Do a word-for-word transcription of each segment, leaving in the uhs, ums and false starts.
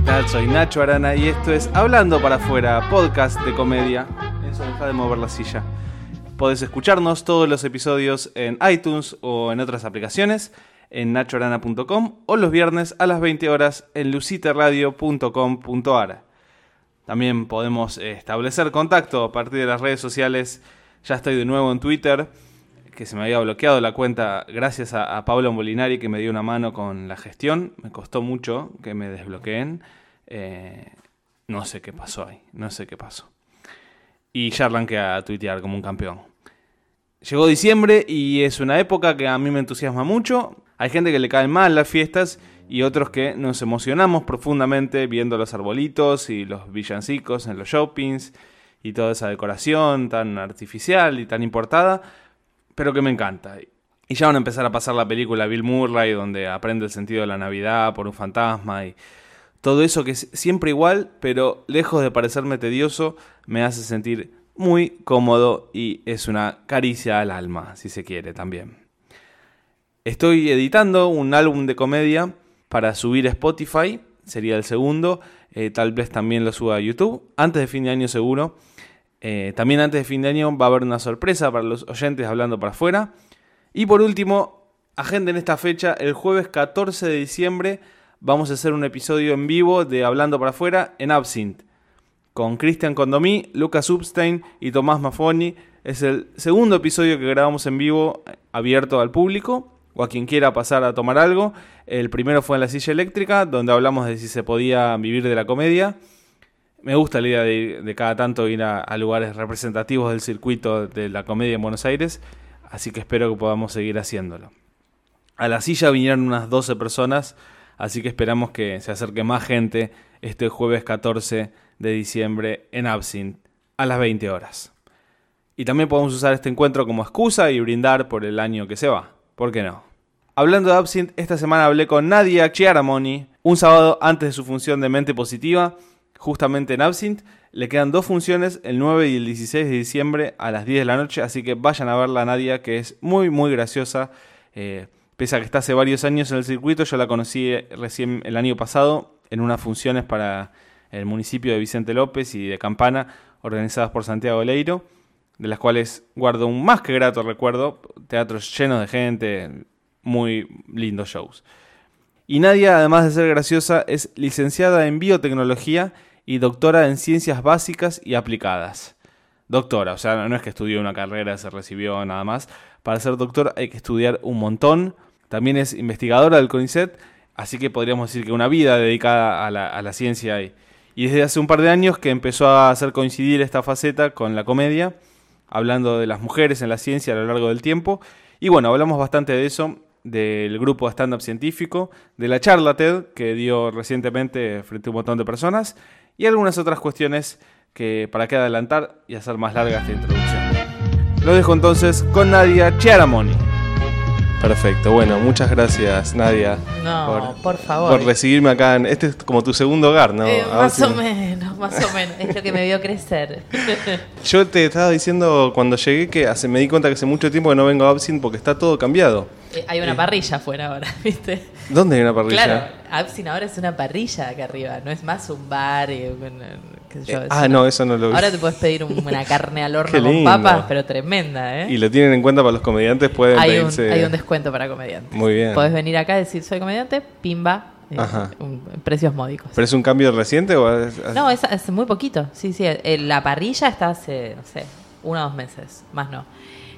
tal? Soy Nacho Arana y esto es Hablando para Afuera, podcast de comedia. Eso, deja de mover la silla. Podés escucharnos todos los episodios en iTunes o en otras aplicaciones, en nacho arana punto com o los viernes a las veinte horas en lucite radio punto com punto a r. También podemos establecer contacto a partir de las redes sociales. Ya estoy de nuevo en Twitter, que se me había bloqueado la cuenta gracias a, a Pablo Molinari, que me dio una mano con la gestión. Me costó mucho que me desbloqueen. Eh, no sé qué pasó ahí, no sé qué pasó. Y ya arranqué a tuitear como un campeón. Llegó diciembre y es una época que a mí me entusiasma mucho. Hay gente que le caen mal las fiestas y otros que nos emocionamos profundamente viendo los arbolitos y los villancicos en los shoppings y toda esa decoración tan artificial y tan importada, pero que me encanta. Y ya van a empezar a pasar la película Bill Murray, donde aprende el sentido de la Navidad por un fantasma y todo eso que es siempre igual, pero lejos de parecerme tedioso, me hace sentir muy cómodo y es una caricia al alma, si se quiere también. Estoy editando un álbum de comedia para subir a Spotify, sería el segundo, eh, tal vez también lo suba a YouTube, antes de fin de año seguro. Eh, también antes de fin de año va a haber una sorpresa para los oyentes Hablando para Afuera. Y por último, agenden esta fecha, el jueves catorce de diciembre vamos a hacer un episodio en vivo de Hablando para Afuera en Absinthe, con Cristian Condomí, Lucas Upstein y Tomás Maffoni. Es el segundo episodio que grabamos en vivo, abierto al público o a quien quiera pasar a tomar algo. El primero fue en la silla eléctrica, donde hablamos de si se podía vivir de la comedia. Me gusta la idea de, ir, de cada tanto ir a, a lugares representativos del circuito de la comedia en Buenos Aires, así que espero que podamos seguir haciéndolo. A la silla vinieron unas doce personas, así que esperamos que se acerque más gente este jueves catorce de diciembre en Absinthe a las veinte horas. Y también podemos usar este encuentro como excusa y brindar por el año que se va. ¿Por qué no? Hablando de Absinthe, esta semana hablé con Nadia Chiaramoni, un sábado antes de su función de Mente Positiva, justamente en Absinthe. Le quedan dos funciones, el nueve y el dieciséis de diciembre a las diez de la noche, así que vayan a verla a Nadia, que es muy muy graciosa. Eh, pese a que está hace varios años en el circuito, yo la conocí recién el año pasado en unas funciones para el municipio de Vicente López y de Campana, organizadas por Santiago Leiro, de las cuales guardo un más que grato recuerdo, teatros llenos de gente, muy lindos shows. Y Nadia, además de ser graciosa, es licenciada en biotecnología y doctora en ciencias básicas y aplicadas. Doctora, o sea, no es que estudió una carrera, se recibió nada más. Para ser doctor hay que estudiar un montón. También es investigadora del CONICET, así que podríamos decir que una vida dedicada a la, a la ciencia. Y, y desde hace un par de años que empezó a hacer coincidir esta faceta con la comedia, hablando de las mujeres en la ciencia a lo largo del tiempo. Y bueno, hablamos bastante de eso, del grupo stand-up científico, de la charla TED que dio recientemente frente a un montón de personas y algunas otras cuestiones que para qué adelantar y hacer más larga esta introducción. Lo dejo entonces con Nadia Chiaramoni. Perfecto, bueno, muchas gracias Nadia. No, por, por favor. Por recibirme acá. En, este es como tu segundo hogar, ¿no? Eh, más o menos, más o menos. Es lo que me vio crecer. Yo te estaba diciendo cuando llegué que hace, me di cuenta que hace mucho tiempo que no vengo a Absinthe porque está todo cambiado. Eh, hay una eh. parrilla afuera ahora, ¿viste? ¿Dónde hay una parrilla? Claro, Absinthe ahora es una parrilla acá arriba. No es más un bar. Y, qué sé yo, eh, ah, una... no, eso no lo vi. Ahora te puedes pedir una carne al horno con papas, pero tremenda, ¿eh? Y lo tienen en cuenta para los comediantes, pueden hay pedirse... Un, hay un descuento para comediantes. Muy bien. Podés venir acá y decir, soy comediante, pimba. Eh, un, precios módicos. ¿Pero es un cambio reciente o es, es... No, es, es muy poquito. Sí, sí. La parrilla está hace, no sé, uno o dos meses, más no.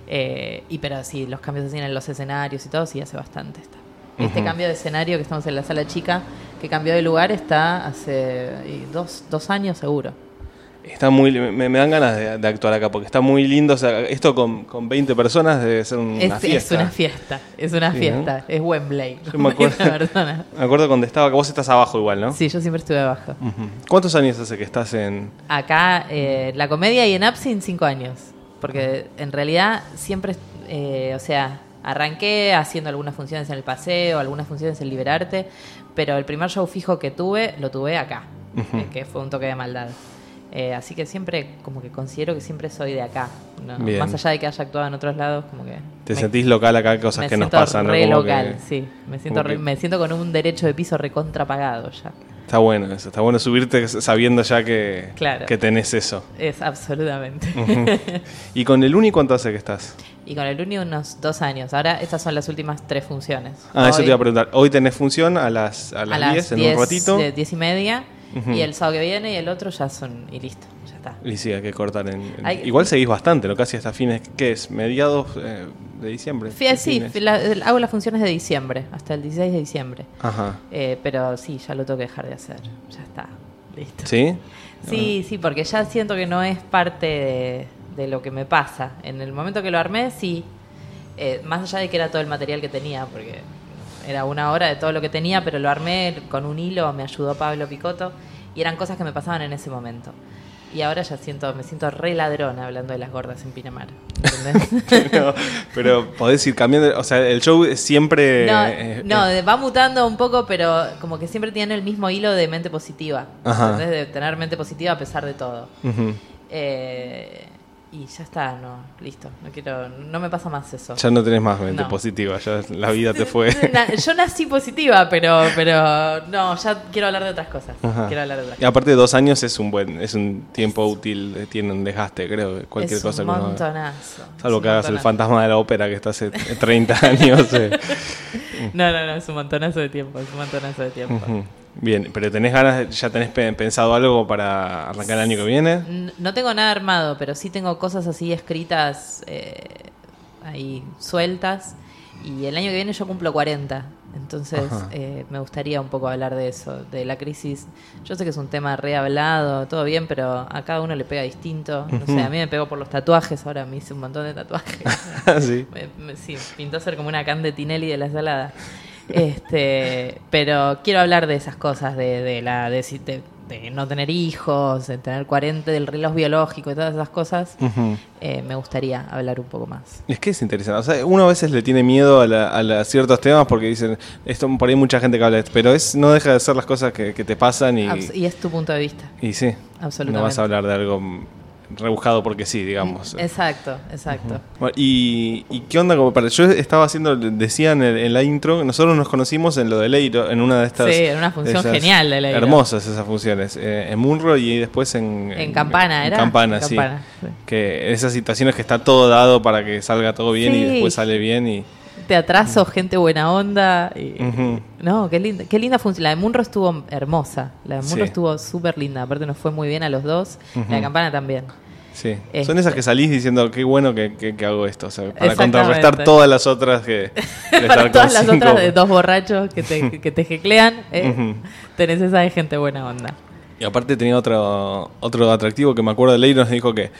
Eh, y pero sí, los cambios así en los escenarios y todo, sí, hace bastante está. Este uh-huh. cambio de escenario que estamos en la sala chica, que cambió de lugar, está hace dos, dos años seguro. Está muy, me, me dan ganas de, de actuar acá porque está muy lindo. O sea, esto con, con veinte personas debe ser una es, fiesta. Es una fiesta, es una sí, fiesta. ¿no? Es Wembley. Yo me acuerdo, me acuerdo cuando estaba, que vos estás abajo igual, ¿no? Sí, yo siempre estuve abajo. Uh-huh. ¿Cuántos años hace que estás en...? Acá, eh, la comedia y en Absinthe, cinco años. Porque en realidad siempre, eh, o sea, arranqué haciendo algunas funciones en el Paseo, algunas funciones en Liberarte, pero el primer show fijo que tuve, lo tuve acá, uh-huh. eh, que fue un toque de maldad. Eh, así que siempre, como que considero que siempre soy de acá, ¿no? Más allá de que haya actuado en otros lados, como que... ¿Te me, sentís local acá, cosas que nos pasan? Me siento re ¿no? local, que, sí. Me siento, re, que... me siento con un derecho de piso recontrapagado ya. Está bueno eso, está bueno subirte sabiendo ya que, claro. que tenés eso. Es absolutamente. Uh-huh. ¿Y con el Uni cuánto hace que estás? Y con el Uni unos dos años. Ahora estas son las últimas tres funciones. Ah, Hoy, eso te iba a preguntar. Hoy tenés función a las, a las, a las diez, en diez, un ratito. De diez y media. Uh-huh. Y el sábado que viene y el otro ya son... Y listo, ya está. Y sí, hay que cortar. En, en... Hay... Igual seguís bastante, ¿no? Casi hasta fines... ¿Qué es? ¿Mediados eh, de diciembre? Fí, sí, la, hago las funciones de diciembre, hasta el dieciséis de diciembre. Ajá. Eh, pero sí, ya lo tengo que dejar de hacer. Ya está, listo. ¿Sí? Sí, sí, porque ya siento que no es parte de, de lo que me pasa. En el momento que lo armé, sí. Eh, más allá de que era todo el material que tenía, porque era una hora de todo lo que tenía, pero lo armé con un hilo, me ayudó Pablo Picotto, y eran cosas que me pasaban en ese momento. Y ahora ya siento, me siento re ladrona hablando de las gordas en Pinamar. ¿Entendés? no, pero podés ir cambiando, o sea, el show siempre... No, eh, no eh. va mutando un poco, pero como que siempre tiene el mismo hilo de mente positiva. Ajá. ¿Entendés? De tener mente positiva a pesar de todo. Uh-huh. Eh, y ya está, no, listo. No quiero, no me pasa más eso. Ya no tenés más mente no. positiva, ya la vida te fue. Yo nací positiva, pero, pero no, ya quiero hablar de otras cosas. Ajá. Quiero hablar de otras Y aparte de dos años es un buen, es un tiempo útil, tiene un desgaste, creo, cualquier es cosa un que uno haga. montonazo. Salvo es que un hagas el montonazo. fantasma de la ópera que está hace treinta años. Eh. No, no, no, es un montonazo de tiempo, es un montonazo de tiempo. Uh-huh. Bien, pero ¿tenés ganas, ya tenés pensado algo para arrancar el año que viene? No tengo nada armado, pero sí tengo cosas así escritas eh, ahí sueltas. Y el año que viene yo cumplo cuarenta. Entonces eh, me gustaría un poco hablar de eso, de la crisis. Yo sé que es un tema rehablado, todo bien, pero a cada uno le pega distinto. No sé, a mí me pegó por los tatuajes, ahora me hice un montón de tatuajes. Sí. Me, me, sí, pintó ser como una can de Tinelli de la ensalada. Este, pero quiero hablar de esas cosas, de, de la de, de, de no tener hijos, de tener cuarenta, del reloj biológico y todas esas cosas. Uh-huh. eh, me gustaría hablar un poco más. Es que es interesante. O sea, uno a veces le tiene miedo a, la, a la ciertos temas porque dicen, esto por ahí mucha gente que habla de esto, pero es no deja de ser las cosas que, que te pasan y, Abs- y es tu punto de vista. Y sí, absolutamente. No vas a hablar de algo rebuscado porque sí, digamos. Exacto, exacto. Uh-huh. Bueno, y, y qué onda, como para, yo estaba haciendo, decía en, el, en la intro, nosotros nos conocimos en lo de Leiro, en una de estas... Sí, en una función genial de Leiro. Hermosas esas funciones, eh, en Munro y después en... En, en Campana, en, ¿era? En Campana, en sí. Campana, sí. Que esas situaciones que está todo dado para que salga todo bien sí. Y después sale bien y... Teatrazo, gente buena onda. Y, uh-huh. No, qué linda, qué linda función. La de Munro estuvo hermosa. La de Munro sí. estuvo súper linda. Aparte nos fue muy bien a los dos. Uh-huh. La de Campana también. Sí, este. Son esas que salís diciendo qué bueno que, que, que hago esto, o sea, para contrarrestar todas las otras que... para todas las otras de dos borrachos que te, que te jeclean, eh, uh-huh. tenés esa de gente buena onda. Y aparte tenía otro otro atractivo que me acuerdo de Leiro, nos dijo que,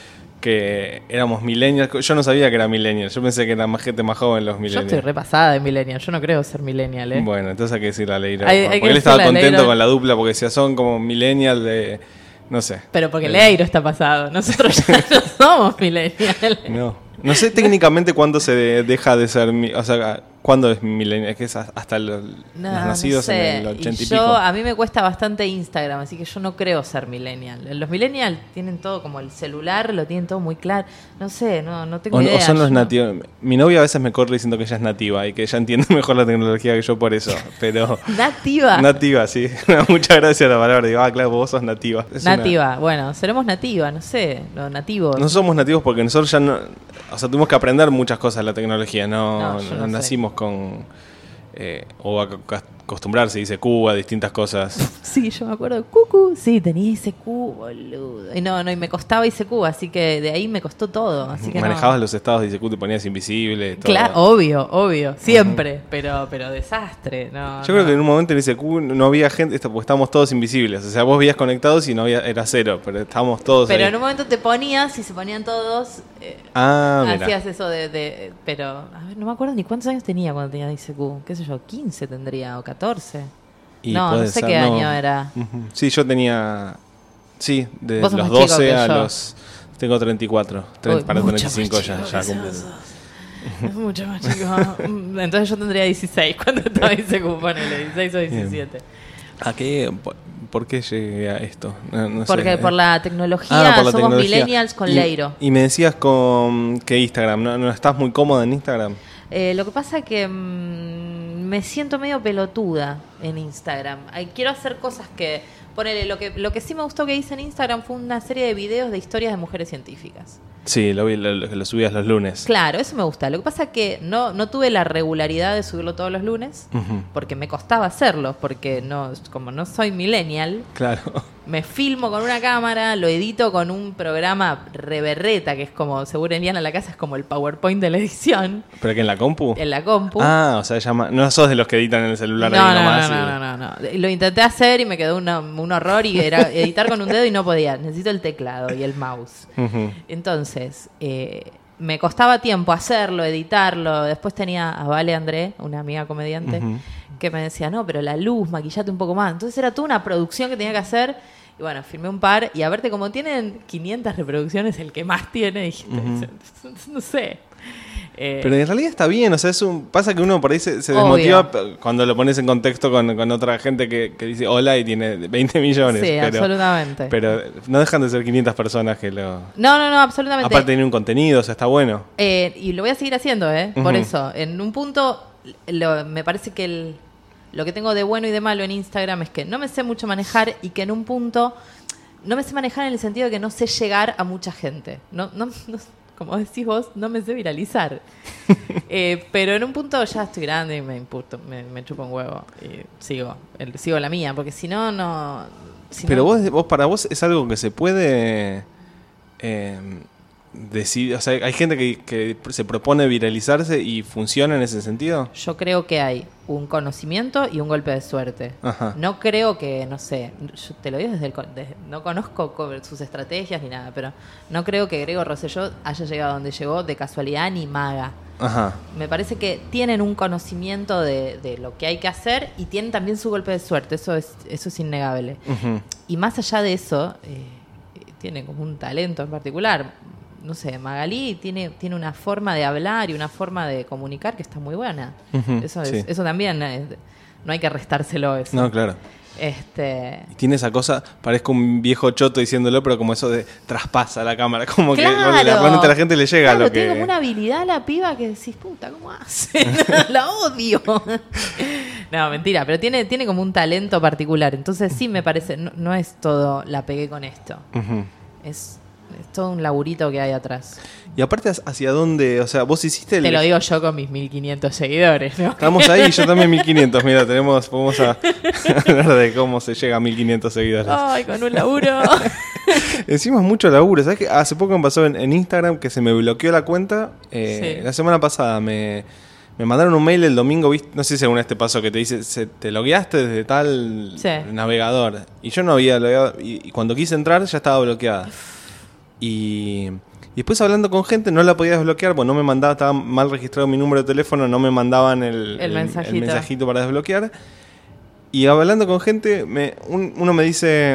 que éramos millennials. Yo no sabía que era millennials, yo pensé que era más gente más joven los millennials. Yo estoy repasada de millennial, yo no creo ser millennial, ¿eh? Bueno, entonces hay que decirle a Leiro. Hay, porque hay él estaba contento Leiro. con la dupla, porque decía, son como millennials de... No sé. Pero porque Leiro está pasado. Nosotros ya no somos millennials. No. No sé técnicamente cuándo se de, deja de ser... O sea, ¿cuándo es millennial? Es que es hasta los, no, los nacidos no sé. en el ochenta y, y pico. Yo, a mí me cuesta bastante Instagram, así que yo no creo ser millennial. Los millennials tienen todo como el celular, lo tienen todo muy claro. No sé, no, no tengo o, idea. O son los no. nativos. Mi novia a veces me corre diciendo que ella es nativa y que ella entiende mejor la tecnología que yo por eso. Pero ¿Nativa? Nativa, sí. Muchas gracias a la palabra. Digo, ah, claro, vos sos nativa. Es nativa, una... bueno, seremos nativa, no sé, los nativos. No somos nativos porque nosotros ya no... O sea, tuvimos que aprender muchas cosas de la tecnología. No, no, no no nacimos sé. con... Eh, o a acostumbrarse, dice Q, a distintas cosas. Sí, yo me acuerdo, Cucu, sí, tenía I C Q, boludo. Y no, no, y me costaba I C Q, así que de ahí me costó todo. Así que manejabas no. los estados de I C Q, te ponías invisible. Todo. Claro, obvio, obvio, siempre, uh-huh. pero, pero desastre. No, Yo no. creo que en un momento en I C Q no había gente, porque estábamos todos invisibles. O sea, vos veías conectados y no había, era cero, pero estábamos todos Pero ahí. en un momento te ponías y se ponían todos. Eh, ah, mira. Hacías eso de, de. Pero, a ver, no me acuerdo ni cuántos años tenía cuando tenía I C Q. ¿Qué sé yo? quince tendría o catorce. Y no, no sé ser, qué no. año era. Uh-huh. Sí, yo tenía. Sí, de los doce a los. Tengo treinta y cuatro. Uy, para treinta y cinco ya, ya cumple. Es mucho más chico. Entonces yo tendría dieciséis cuando estaba I C Q, ponele, dieciséis o diecisiete. ¿A qué? ¿Por qué llegué a esto? No, no Porque sé. por la tecnología ah, por la somos tecnología. millennials con y, Leiro. Y me decías con que Instagram, ¿no, no estás muy cómoda en Instagram? Eh, lo que pasa es que mmm, me siento medio pelotuda. en Instagram. Ay, quiero hacer cosas que... Ponele, lo que, lo que sí me gustó que hice en Instagram fue una serie de videos de historias de mujeres científicas. Sí, lo vi, lo, lo, lo subías los lunes. Claro, eso me gusta. Lo que pasa es que no, no tuve la regularidad de subirlo todos los lunes, uh-huh. porque me costaba hacerlo, porque no, como no soy millennial, claro. me filmo con una cámara, lo edito con un programa reberreta, que es como, seguro en Liana la casa, es como el PowerPoint de la edición. ¿Pero que en la compu? En la compu. Ah, o sea, llama, no sos de los que editan en el celular no, ahí no, nomás. No, no, y... no, no, no. Lo intenté hacer y me quedó una, un horror y era editar con un dedo y no podía. Necesito el teclado y el mouse. Uh-huh. Entonces, eh, me costaba tiempo hacerlo, editarlo. Después tenía a Vale André, una amiga comediante, uh-huh. que me decía, no, pero la luz, maquillate un poco más. Entonces era toda una producción que tenía que hacer. Y bueno, filmé un par y a verte como tienen quinientas reproducciones, el que más tiene, dijiste, uh-huh. no sé. Eh, Pero en realidad está bien, o sea, es un, pasa que uno por ahí se, se desmotiva cuando lo pones en contexto con, con otra gente que, que dice hola y tiene veinte millones. Sí, pero, absolutamente. Pero no dejan de ser quinientas personas que lo... No, no, no, absolutamente. Aparte tiene un contenido, o sea, está bueno. Eh, y lo voy a seguir haciendo, ¿eh? Uh-huh. Por eso, en un punto, lo, me parece que el, lo que tengo de bueno y de malo en Instagram es que no me sé mucho manejar y que en un punto... No me sé manejar en el sentido de que no sé llegar a mucha gente. No, no, no como decís vos, no me sé viralizar. eh, pero en un punto ya estoy grande y me importo, me, me chupo un huevo y sigo, el, sigo la mía, porque si no, no... Si pero no, vos, vos, para vos es algo que se puede eh, decir, o sea, hay gente que, que se propone viralizarse y funciona en ese sentido. Yo creo que hay un conocimiento y un golpe de suerte. Ajá. No creo que, no sé, yo te lo digo desde el... Desde, no conozco sus estrategias ni nada, pero no creo que Grego Rosselló haya llegado a donde llegó de casualidad ni maga. Ajá. Me parece que tienen un conocimiento de, de lo que hay que hacer y tienen también su golpe de suerte, eso es, eso es innegable. Uh-huh. Y más allá de eso, eh, tiene como un talento en particular. No sé, Magalí tiene, tiene una forma de hablar y una forma de comunicar que está muy buena. Uh-huh, eso, es, sí. eso también, es, no hay que restárselo eso. No, claro. Este... Y tiene esa cosa, parezco un viejo choto diciéndolo, pero como eso de traspasa la cámara, como claro. que realmente a la gente le llega claro, lo que... tiene como una habilidad la piba que decís, puta, ¿cómo hace? La odio. No, mentira, pero tiene, tiene como un talento particular. Entonces sí me parece, no, no es todo la pegué con esto. Uh-huh. Es... Es todo un laburito que hay atrás. Y aparte, ¿hacia dónde? O sea, vos hiciste el... Te lo digo yo con mis mil quinientos seguidores, ¿no? Estamos ahí, yo también mil quinientos. Mira, tenemos, vamos a hablar de cómo se llega a mil quinientos seguidores. Ay, con un laburo. Encima es mucho laburo. ¿Sabes qué? Hace poco me pasó en, en Instagram que se me bloqueó la cuenta. Eh, sí. La semana pasada me... Me mandaron un mail el domingo, ¿viste? No sé si alguna vez te pasó, que te dice, se, te logueaste desde tal sí. navegador. Y yo no había logueado. Y, y cuando quise entrar ya estaba bloqueada. Y, y después hablando con gente no la podía desbloquear, porque no me mandaba, estaba mal registrado mi número de teléfono, no me mandaban el, el, mensajito. el, el mensajito para desbloquear. Y hablando con gente, me, un, uno me dice...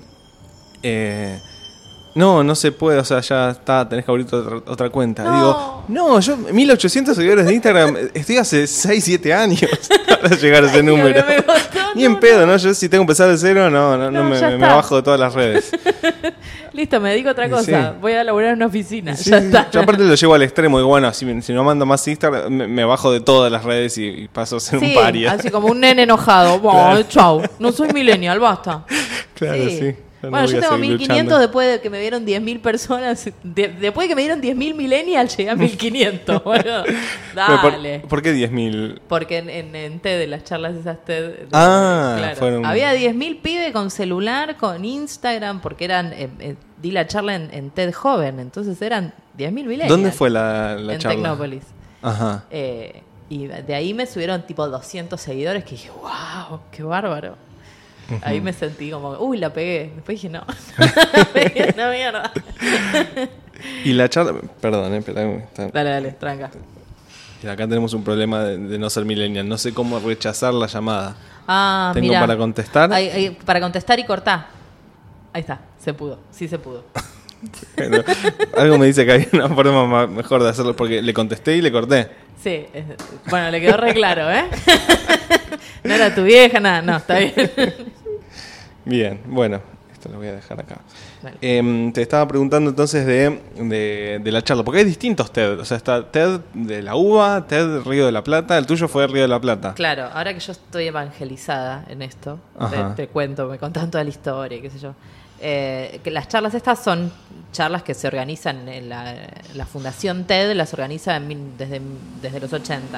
Eh, No, no se puede, o sea, ya está, tenés que abrir otra, otra cuenta. No. Digo, no, yo mil ochocientos seguidores de Instagram, estoy hace seis, siete años para llegar a ese Ay, número. Me gustó, Ni no, en pedo, no. ¿no? Yo si tengo que empezar de cero, no, no, no, No, me, ya me, está. me bajo de todas las redes. Listo, me dedico a otra cosa. Sí. Voy a laburar en una oficina. Sí, ya sí. está. Yo aparte lo llevo al extremo, digo, bueno, si, si no mando más Instagram, me, me bajo de todas las redes y, y paso a ser Sí, un paria. así como un nene enojado. Bueno, Claro. chau, no soy millennial, basta. Claro, sí. Sí. No Bueno, voy yo a tengo seguir mil quinientos luchando. después de que me vieron diez mil personas. De, después de que me dieron diez mil millennials, llegué a mil quinientos. Bueno, Pero dale. ¿Por, ¿por qué diez mil? Porque en, en, en TED, en las charlas esas TED, de- Ah, claro, fueron- había diez mil pibes con celular, con Instagram, porque eran eh, eh, di la charla en, en TED joven, entonces eran diez mil millennials. ¿Dónde fue la, la en charla? Tecnópolis. Ajá. Eh, y de ahí me subieron tipo doscientos seguidores que dije, wow, qué bárbaro. Uh-huh. Ahí me sentí como, uy, la pegué. Después dije, no, pegué una mierda. Y la charla, perdón, eh, espera, está- Dale, dale, tranca. y acá tenemos un problema de, de no ser millennial. No sé cómo rechazar la llamada. Ah, Tengo mira. para contestar. Ay, ay, para contestar y cortar. Ahí está, se pudo, sí se pudo. Bueno, algo me dice que hay una forma ma- mejor de hacerlo, porque le contesté y le corté. Sí, eh, bueno, le quedó re claro, ¿eh? No era tu vieja, nada, no, está bien. Bien, bueno, te lo voy a dejar acá. Vale. Eh, te estaba preguntando entonces de, de, de la charla, porque hay distintos TED. O sea, está TED de la UBA, TED Río de la Plata. El tuyo fue Río de la Plata. Claro, ahora que yo estoy evangelizada en esto, te, te cuento, me contan toda la historia, qué sé yo. Eh, que las charlas estas son charlas que se organizan en la, la Fundación TED, las organiza en, desde, desde los ochenta.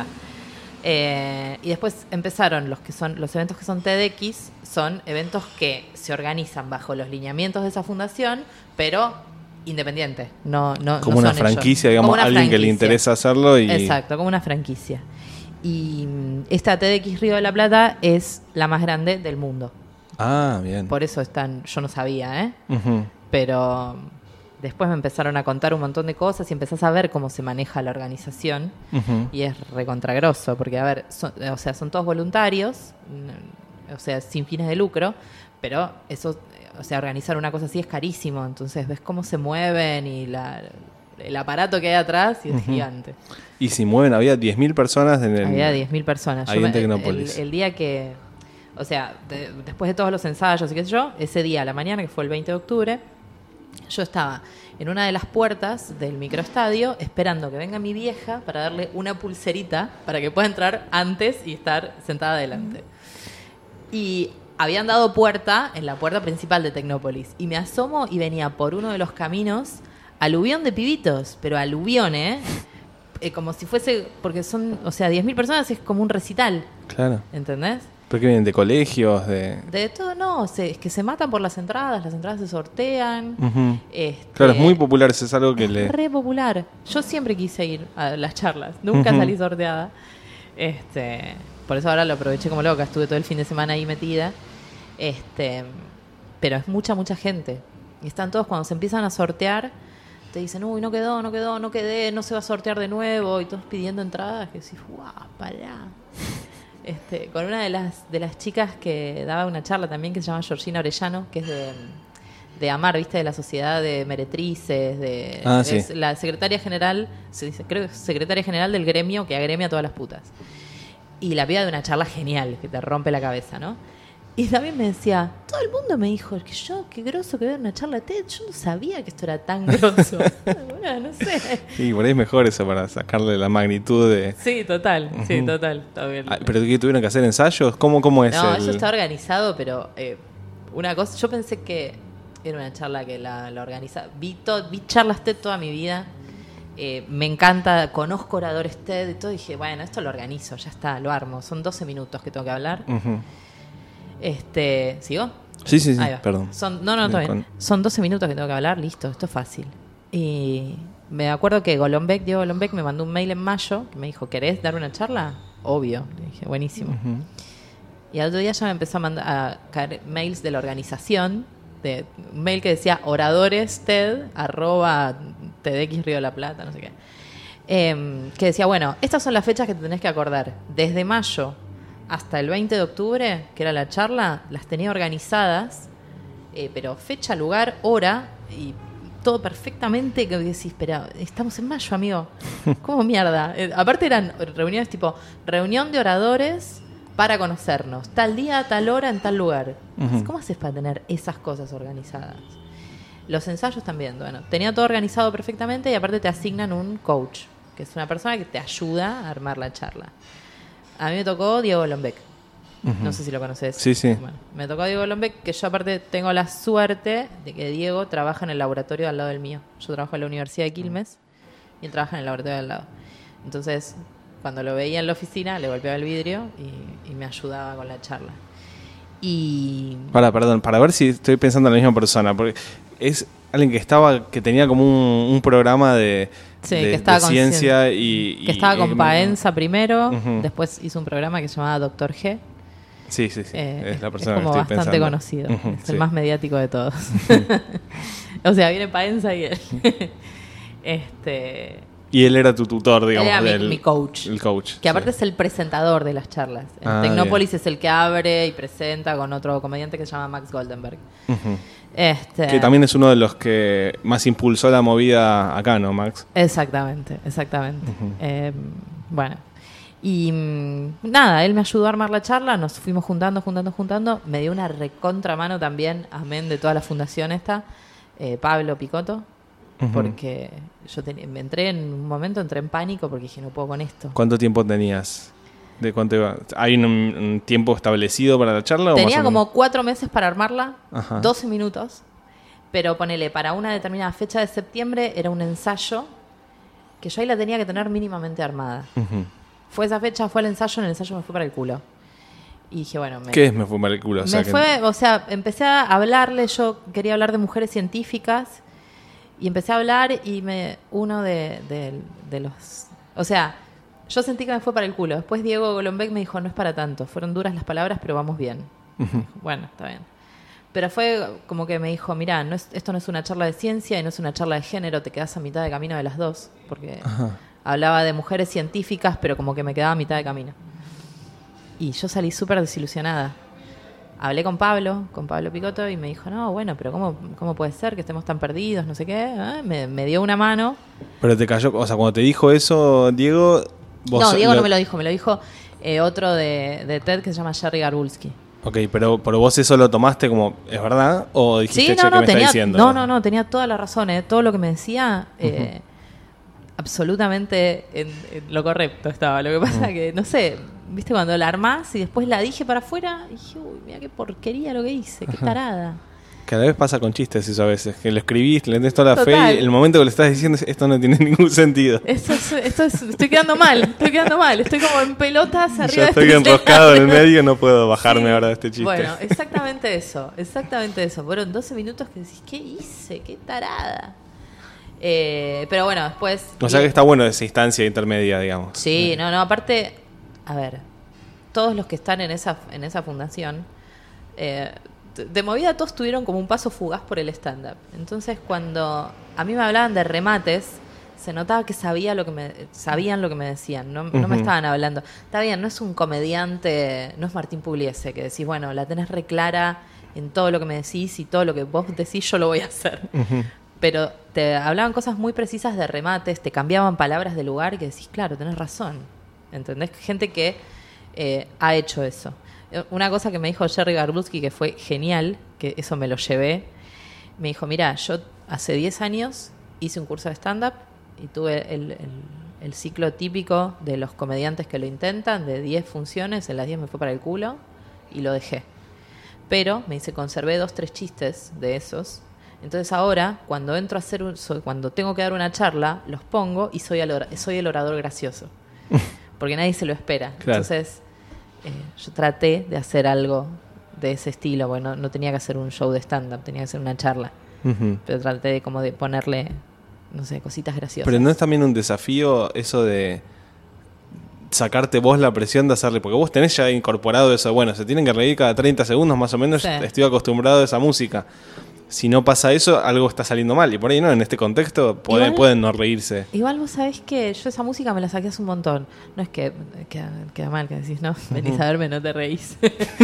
Eh, y después empezaron los que son los eventos que son TEDx, son eventos que se organizan bajo los lineamientos de esa fundación, pero independientes. No, no, como no una son franquicia, ellos. digamos, Como una alguien franquicia. que le interesa hacerlo. Y... Exacto, como una franquicia. Y esta TEDx Río de la Plata es la más grande del mundo. Ah, bien. Por eso están, yo no sabía, ¿eh? Uh-huh. Pero después me empezaron a contar un montón de cosas y empezás a ver cómo se maneja la organización. Uh-huh. Y es recontragroso, porque, a ver, son, o sea, son todos voluntarios, o sea, sin fines de lucro, pero eso, o sea, organizar una cosa así es carísimo. Entonces ves cómo se mueven y la, el aparato que hay atrás y es uh-huh. gigante. Y si mueven, había diez mil personas en el... Había diez mil personas. Ahí Yo en me, Tecnópolis. El, el día que... O sea, de, después de todos los ensayos y qué sé yo, ese día a la mañana, que fue el veinte de octubre, yo estaba en una de las puertas del microestadio esperando que venga mi vieja para darle una pulserita para que pueda entrar antes y estar sentada adelante. Y habían dado puerta en la puerta principal de Tecnópolis. Y me asomo y venía por uno de los caminos aluvión de pibitos, pero aluvión, ¿eh? eh como si fuese, porque son, o sea, diez mil personas es como un recital. Claro. ¿Entendés? ¿Pero qué vienen? ¿De colegios? De, de todo, no. Se, es que se matan por las entradas, las entradas se sortean. Uh-huh. Este, claro, es muy popular, eso es algo que es le... re popular. Yo siempre quise ir a las charlas, nunca uh-huh. salí sorteada. Este, por eso ahora lo aproveché como loca, estuve todo el fin de semana ahí metida. Este, pero es mucha, mucha gente. Y están todos, cuando se empiezan a sortear, te dicen, uy, no quedó, no quedó, no quedé, no se va a sortear de nuevo. Y todos pidiendo entradas, que decís, guau, pará. Este, con una de las de las chicas que daba una charla también, que se llama Georgina Orellano, que es de, de AMAR, ¿viste? De la Sociedad de Meretrices, de ah, es sí. la secretaria general, se dice, creo que es secretaria general del gremio que agremia a todas las putas. Y la piba de una charla genial, que te rompe la cabeza, ¿no? Y también me decía, todo el mundo me dijo, que yo, qué groso que ver una charla de TED, yo no sabía que esto era tan groso. Bueno, no sé. Y por ahí es mejor eso para sacarle la magnitud de... Sí, total, uh-huh. sí, total. También. Ah, ¿pero qué, tuvieron que hacer ensayos? ¿Cómo, cómo es No, el...? eso está organizado, pero eh, una cosa, yo pensé que era una charla que la, la organiza. Vi, to, vi charlas TED toda mi vida. Eh, me encanta, conozco oradores TED y todo. Y dije, bueno, esto lo organizo, ya está, lo armo. Son doce minutos que tengo que hablar. Uh-huh. Este, ¿sigo? Sí, sí, sí, Ahí va. perdón. Son, no, no, todo bien. Son doce minutos que tengo que hablar, listo, esto es fácil. Y me acuerdo que Golombek, Diego Golombek, me mandó un mail en mayo que me dijo, ¿querés dar una charla? Obvio. Le dije, buenísimo. Uh-huh. Y al otro día ya me empezó a mandar a caer mails de la organización, de un mail que decía oradores TED, arroba TEDx Río de la Plata, no sé qué. Eh, que decía, bueno, estas son las fechas que te tenés que acordar. Desde mayo hasta el veinte de octubre, que era la charla, las tenía organizadas, eh, pero fecha, lugar, hora, y todo perfectamente, que decís, espera, estamos en mayo, amigo. ¿Cómo mierda? Eh, aparte eran reuniones tipo, reunión de oradores para conocernos, tal día, tal hora, en tal lugar. Uh-huh. ¿Cómo haces para tener esas cosas organizadas? Los ensayos también, bueno, tenía todo organizado perfectamente y aparte te asignan un coach, que es una persona que te ayuda a armar la charla. A mí me tocó Diego Golombek. Uh-huh. No sé si lo conoces. Sí, sí. Bueno, me tocó Diego Golombek, que yo aparte tengo la suerte de que Diego trabaja en el laboratorio al lado del mío. Yo trabajo en la Universidad de Quilmes y él trabaja en el laboratorio al lado. Entonces, cuando lo veía en la oficina, le golpeaba el vidrio y, y me ayudaba con la charla. Y... Para, perdón, para ver si estoy pensando en la misma persona, porque es alguien que estaba, que tenía como un, un programa de... Sí, de, que estaba de con ciencia y, que estaba y, con y, Paenza primero, uh-huh. después hizo un programa que se llamaba Doctor G. Sí, sí, sí. Eh, es la persona es como que estoy bastante pensando. conocido, Uh-huh, es sí. el más mediático de todos. O sea, viene Paenza y él. este, y él era tu tutor, digamos. él era del, mi, mi coach. El coach. Que aparte sí. es el presentador de las charlas. En ah, Tecnópolis bien. es el que abre y presenta con otro comediante que se llama Max Goldenberg. Uh-huh. Este, que también es uno de los que más impulsó la movida acá, ¿no, Max? Exactamente, exactamente. Uh-huh. Eh, bueno, Y mmm, nada, él me ayudó a armar la charla, nos fuimos juntando, juntando, juntando. Me dio una recontramano también, amén, de toda la fundación esta, eh, Pablo Picotto, uh-huh. porque yo ten- me entré en un momento, entré en pánico porque dije, no puedo con esto. ¿Cuánto tiempo tenías? ¿De cuánto iba? ¿Hay un, un tiempo establecido para la charla? Tenía o más como cuatro meses para armarla, Ajá. doce minutos, pero ponele, para una determinada fecha de septiembre era un ensayo que yo ahí la tenía que tener mínimamente armada. Uh-huh. Fue esa fecha, fue el ensayo, en el ensayo me fue para el culo. Y dije, bueno... Me, ¿Qué es me fue para el culo? O me sea, que... fue, o sea, empecé a hablarle, yo quería hablar de mujeres científicas, y empecé a hablar y me uno de, de, de los... O sea, yo sentí que me fue para el culo. Después Diego Golombek me dijo, no es para tanto, fueron duras las palabras, pero vamos bien. Uh-huh. Bueno, está bien. Pero fue como que me dijo, mirá, no es, esto no es una charla de ciencia y no es una charla de género, te quedás a mitad de camino de las dos, porque... Ajá. Hablaba de mujeres científicas, pero como que me quedaba a mitad de camino. Y yo salí súper desilusionada. Hablé con Pablo, con Pablo Picotto, y me dijo, no, bueno, pero ¿cómo, cómo puede ser que estemos tan perdidos? No sé qué. ¿Eh? Me, me dio una mano. Pero te cayó, o sea, cuando te dijo eso, Diego... Vos no, Diego lo... no me lo dijo, me lo dijo eh, otro de, de TED que se llama Jerry Garbulski. Ok, pero, pero vos eso lo tomaste como, ¿es verdad? ¿O dijiste, sí, no, che, no, ¿qué me tenía, está diciendo? No, no, no, tenía toda la razón. Eh. Todo lo que me decía... Eh, uh-huh. absolutamente en, en lo correcto estaba. Lo que pasa uh-huh. que, no sé, viste cuando la armás y después la dije para afuera, y dije, uy, mira qué porquería lo que hice, qué uh-huh. tarada. Cada vez pasa con chistes eso a veces, que lo escribís, le tenés toda la Total. fe y el momento que le estás diciendo esto no tiene ningún sentido. Esto es, esto es, estoy quedando mal, estoy quedando mal, estoy como en pelotas arriba ya estoy de este enroscado en el medio, no puedo bajarme sí. ahora de este chiste. Bueno, exactamente eso, exactamente eso. Fueron doce minutos que decís, ¿qué hice? ¿Qué tarada? Eh, pero bueno, después... O sea que está bueno esa instancia intermedia, digamos. Sí, no, no, aparte, a ver, todos los que están en esa, en esa fundación, eh, de movida todos tuvieron como un paso fugaz por el stand-up. Entonces cuando a mí me hablaban de remates, se notaba que sabía lo que me, sabían lo que me decían, no, uh-huh. no me estaban hablando. Está bien, no es un comediante, no es Martín Pugliese, que decís, bueno, la tenés re clara en todo lo que me decís y todo lo que vos decís yo lo voy a hacer. Uh-huh. Pero te hablaban cosas muy precisas de remates, te cambiaban palabras de lugar y que decís, claro, tenés razón. ¿Entendés? Gente que eh, ha hecho eso. Una cosa que me dijo Jerry Garbulski que fue genial, que eso me lo llevé, me dijo, mira, yo hace diez años hice un curso de stand-up y tuve el, el, el ciclo típico de los comediantes que lo intentan, de diez funciones, en las diez me fue para el culo y lo dejé. Pero, me dice, conservé dos, tres chistes de esos. Entonces ahora, cuando entro a hacer un, cuando tengo que dar una charla, los pongo y soy el, soy el orador gracioso. Porque nadie se lo espera. Claro. Entonces, eh, yo traté de hacer algo de ese estilo. Bueno, no tenía que hacer un show de stand-up, tenía que hacer una charla. Uh-huh. Pero traté de, como de ponerle, no sé, cositas graciosas. Pero ¿no es también un desafío eso de sacarte vos la presión de hacerle? Porque vos tenés ya incorporado eso. Bueno, se tienen que reír cada treinta segundos más o menos. Sí. Estoy acostumbrado a esa música. Si no pasa eso, algo está saliendo mal. Y por ahí no, en este contexto puede, igual, pueden no reírse. Igual vos sabés que yo esa música me la saqué hace un montón. No es que queda, queda mal que decís, no, venís a verme, no te reís.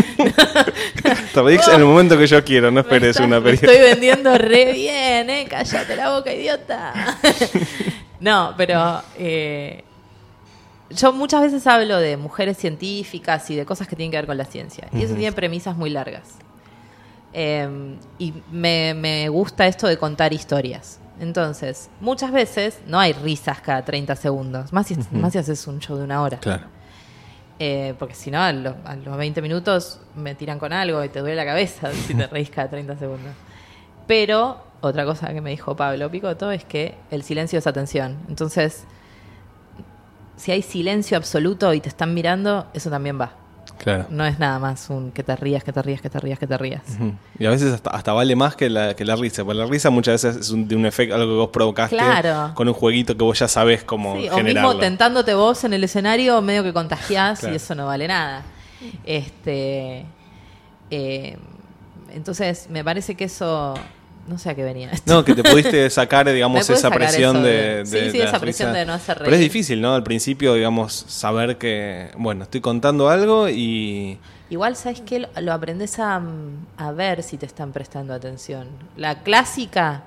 Te reís oh, en el momento que yo quiero, no esperes estás, una película. Me estoy vendiendo re bien, eh, cállate la boca, idiota. No, pero eh, yo muchas veces hablo de mujeres científicas y de cosas que tienen que ver con la ciencia. Y eso uh-huh. tiene premisas muy largas. Eh, y me, me gusta esto de contar historias. Entonces, muchas veces no hay risas cada treinta segundos. Más si, uh-huh. más si haces un show de una hora. Claro. Eh, porque si no, a, lo, a los veinte minutos me tiran con algo y te duele la cabeza si te reís cada treinta segundos. Pero, otra cosa que me dijo Pablo Picotto es que el silencio es atención. Entonces, si hay silencio absoluto y te están mirando, eso también va. Claro. No es nada más un que te rías, que te rías, que te rías, que te rías. Uh-huh. Y a veces hasta, hasta vale más que la, que la risa. Porque la risa muchas veces es un, de un efecto, algo que vos provocaste claro. con un jueguito que vos ya sabés cómo sí, generarlo. O mismo tentándote vos en el escenario, medio que contagiás claro. y eso no vale nada. Este, eh, entonces, me parece que eso... No sé a qué venía esto. No, que te pudiste sacar, digamos, esa presión de, de... Sí, sí, de esa presión risa. De no hacer reír. Pero es difícil, ¿no? Al principio, digamos, saber que... Bueno, estoy contando algo y... Igual, ¿sabes qué? Lo aprendes a, a ver si te están prestando atención. La clásica,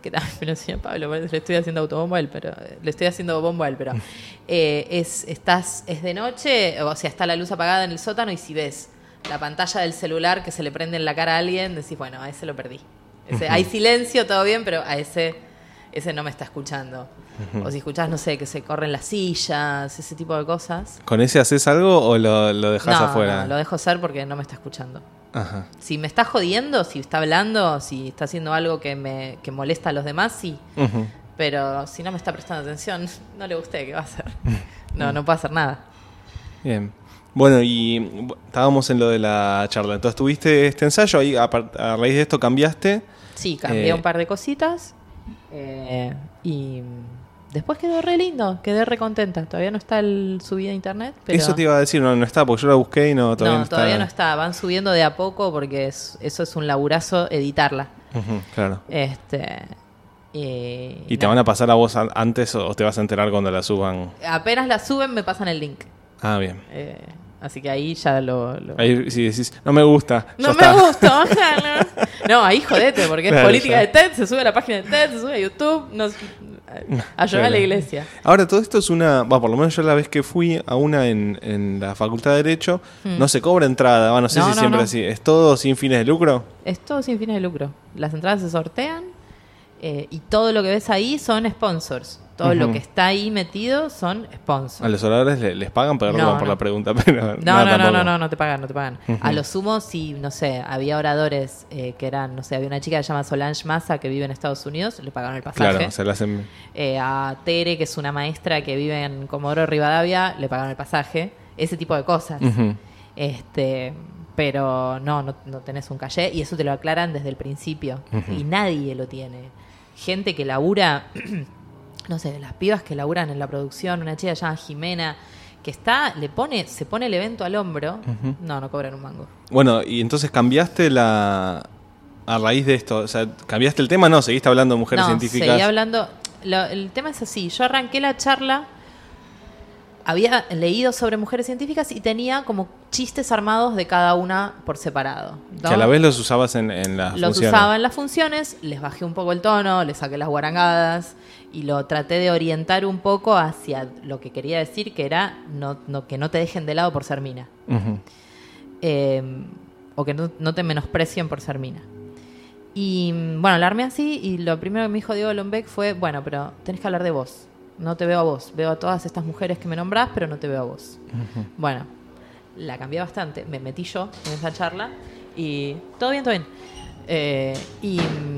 que también me lo enseñó Pablo, le estoy haciendo autobombo a él, pero le estoy haciendo bombo a él, pero eh, es, estás, es de noche, o sea, está la luz apagada en el sótano y si ves la pantalla del celular que se le prende en la cara a alguien, decís, bueno, a ese lo perdí. Ese, uh-huh. Hay silencio, todo bien, pero a ese, ese no me está escuchando. Uh-huh. O si escuchás, no sé, que se corren las sillas, ese tipo de cosas. ¿Con ese haces algo o lo, lo dejás no, afuera? No, lo dejo ser porque no me está escuchando. Ajá. Si me está jodiendo, si está hablando, si está haciendo algo que me que molesta a los demás, sí. Uh-huh. Pero si no me está prestando atención, no le guste, ¿qué va a hacer? No, no puedo hacer nada. Bien. Bueno, y estábamos en lo de la charla. Entonces, ¿tuviste este ensayo? Ahí, a, a raíz de esto, ¿cambiaste? Sí, cambié eh, un par de cositas. Eh, y después quedó re lindo, quedé re contenta. Todavía no está el subido a internet. Pero... Eso te iba a decir, no, no está, porque yo la busqué y no, todavía no, no está. No, todavía no está. Van subiendo de a poco porque es, eso es un laburazo editarla. Uh-huh, claro. Este... Y, ¿Y te no. van a pasar a vos antes o te vas a enterar cuando la suban? Apenas la suben me pasan el link. Ah, bien. Eh, así que ahí ya lo... lo... Ahí si decís, no me gusta. No me está. gusta. No, ahí jodete, porque claro, es política ya. de TED, se sube a la página de TED, se sube a YouTube, nos, a llorar claro. a la iglesia. Ahora, todo esto es una... Bueno, por lo menos yo la vez que fui a una en, en la Facultad de Derecho, hmm. no se cobra entrada, bueno, no sé no, si no, siempre no. así. ¿Es todo sin fines de lucro? Es todo sin fines de lucro. Las entradas se sortean eh, y todo lo que ves ahí son sponsors. Todo uh-huh. lo que está ahí metido son sponsors. ¿A los oradores les, les pagan? Perdón no, por no. la pregunta. Pero no, no, no, no, no, no te pagan, no te pagan. Uh-huh. A lo sumo, si, no sé, había oradores eh, que eran, no sé, había una chica que se llama Solange Massa que vive en Estados Unidos, le pagaron el pasaje. Claro, se la hacen... Eh, a Tere, que es una maestra que vive en Comodoro Rivadavia, le pagaron el pasaje. Ese tipo de cosas. Uh-huh. Este... Pero no, no, no tenés un caché y eso te lo aclaran desde el principio. Uh-huh. Y nadie lo tiene. Gente que labura... no sé, las pibas que laburan en la producción, una chica llamada Jimena, que está, le pone, se pone el evento al hombro, uh-huh. no, no cobran un mango. Bueno, y entonces cambiaste la... a raíz de esto, o sea, ¿cambiaste el tema? No, seguiste hablando de mujeres no, científicas. seguí hablando, lo, el tema es así, yo arranqué la charla, había leído sobre mujeres científicas y tenía como chistes armados de cada una por separado, ¿no? Que a la vez los usabas en, en las los funciones. Los usaba en las funciones, les bajé un poco el tono, les saqué las guarangadas y lo traté de orientar un poco hacia lo que quería decir, que era no, no, que no te dejen de lado por ser mina. Uh-huh. Eh, o que no, no te menosprecien por ser mina. Y bueno, la armé así y lo primero que me dijo Diego Lombeck fue, bueno, pero tenés que hablar de vos. No te veo a vos. Veo a todas estas mujeres que me nombrás, pero no te veo a vos. Uh-huh. Bueno, la cambié bastante. Me metí yo en esa charla y todo bien, todo bien. Eh, y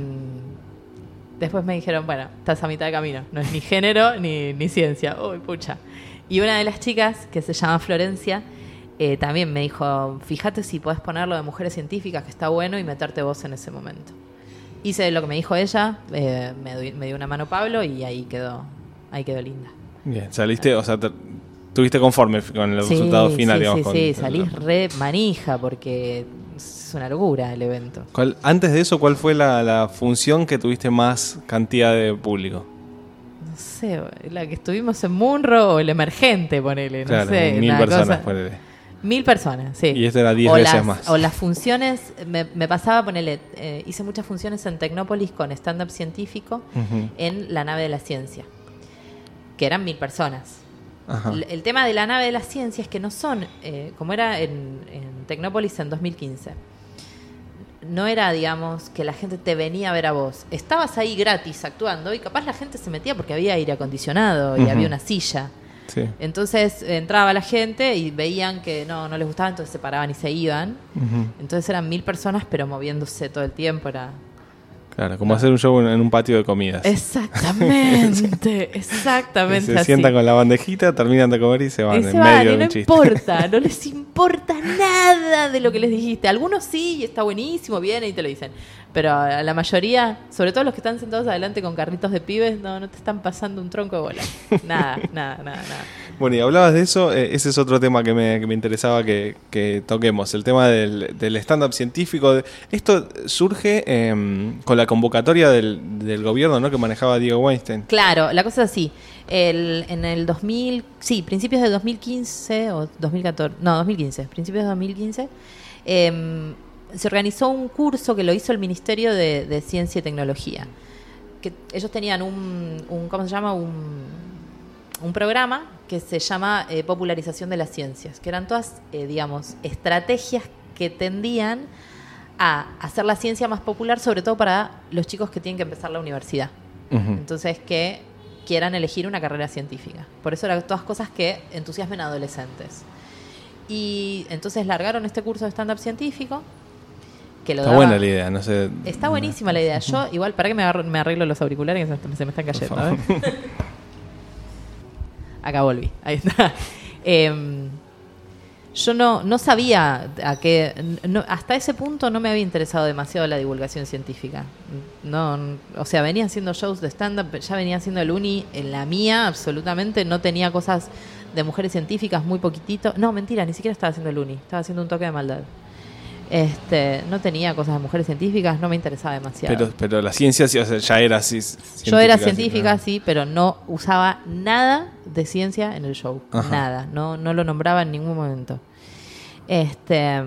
mmm, después me dijeron, bueno, estás a mitad de camino. No es ni género ni, ni ciencia. Uy, pucha. Y una de las chicas, que se llama Florencia, eh, también me dijo, fíjate si podés ponerlo de mujeres científicas, que está bueno, y meterte vos en ese momento. Hice lo que me dijo ella, eh, me, me dio una mano Pablo y ahí quedó. Ahí quedó linda. Bien, saliste, o sea, te, estuviste conforme con el sí, resultado final, sí, digamos. Sí, con, sí, salís re manija porque es una locura el evento. ¿Cuál, antes de eso, ¿cuál fue la, la función que tuviste más cantidad de público? No sé, la que estuvimos en Munro o el Emergente, ponele, no claro, sé. mil personas, cosa, ponele. Mil personas, sí. Y esto era diez o veces las, más. O las funciones, me, me pasaba, ponele, eh, hice muchas funciones en Tecnópolis con stand-up científico uh-huh. en la nave de la ciencia. Que eran mil personas. El, el tema de la nave de la ciencia es que no son, eh, como era en, en Tecnópolis en dos mil quince, no era, digamos, que la gente te venía a ver a vos. Estabas ahí gratis actuando y capaz la gente se metía porque había aire acondicionado y uh-huh. había una silla. Sí. Entonces entraba la gente y veían que no, no les gustaba, entonces se paraban y se iban. Uh-huh. Entonces eran mil personas pero moviéndose todo el tiempo, era... Claro, como no. hacer un show en un patio de comidas. Exactamente, exactamente se así. sientan con la bandejita, terminan de comer y se van y se en van, medio y de no un chiste. No importa, no les importa nada de lo que les dijiste. Algunos sí, y está buenísimo, vienen y te lo dicen. Pero a la mayoría, sobre todo los que están sentados adelante con carritos de pibes, no, no te están pasando un tronco de bola. Nada, nada, nada, nada. Bueno, y hablabas de eso, eh, ese es otro tema que me, que me interesaba que, que toquemos, el tema del, del stand-up científico. Esto surge eh, con la convocatoria del, del gobierno, ¿no?, que manejaba Diego Weinstein. Claro, la cosa es así. El, en el dos mil, sí, principios de dos mil quince o dos mil catorce, no, dos mil quince, principios de dos mil quince, eh, se organizó un curso que lo hizo el Ministerio de, de Ciencia y Tecnología, que ellos tenían un, un ¿cómo se llama? Un, un programa que se llama eh, Popularización de las Ciencias, que eran todas, eh, digamos, estrategias que tendían a hacer la ciencia más popular, sobre todo para los chicos que tienen que empezar la universidad. Uh-huh. Entonces, que quieran elegir una carrera científica. Por eso eran todas cosas que entusiasmen a adolescentes. Y entonces largaron este curso de stand-up científico. Que lo Está daba... buena la idea, no sé. Está buenísima la idea. Yo, igual, para que me, agarro, me arreglo los auriculares que se, se me están cayendo. A ver. Acá volví. Ahí está. Eh, yo no, no sabía a qué... No, hasta ese punto no me había interesado demasiado la divulgación científica. No, o sea, venía haciendo shows de stand-up, ya venía haciendo el uni en la mía, absolutamente. No tenía cosas de mujeres científicas, muy poquitito. No, mentira, ni siquiera estaba haciendo el uni. Estaba haciendo un toque de maldad. Este, no tenía cosas de mujeres científicas, no me interesaba demasiado. Pero, pero la ciencia sí, o sea, ya era así. Yo era científica, sí, pero no usaba nada de ciencia en el show. Ajá. Nada, no, no lo nombraba en ningún momento. Este,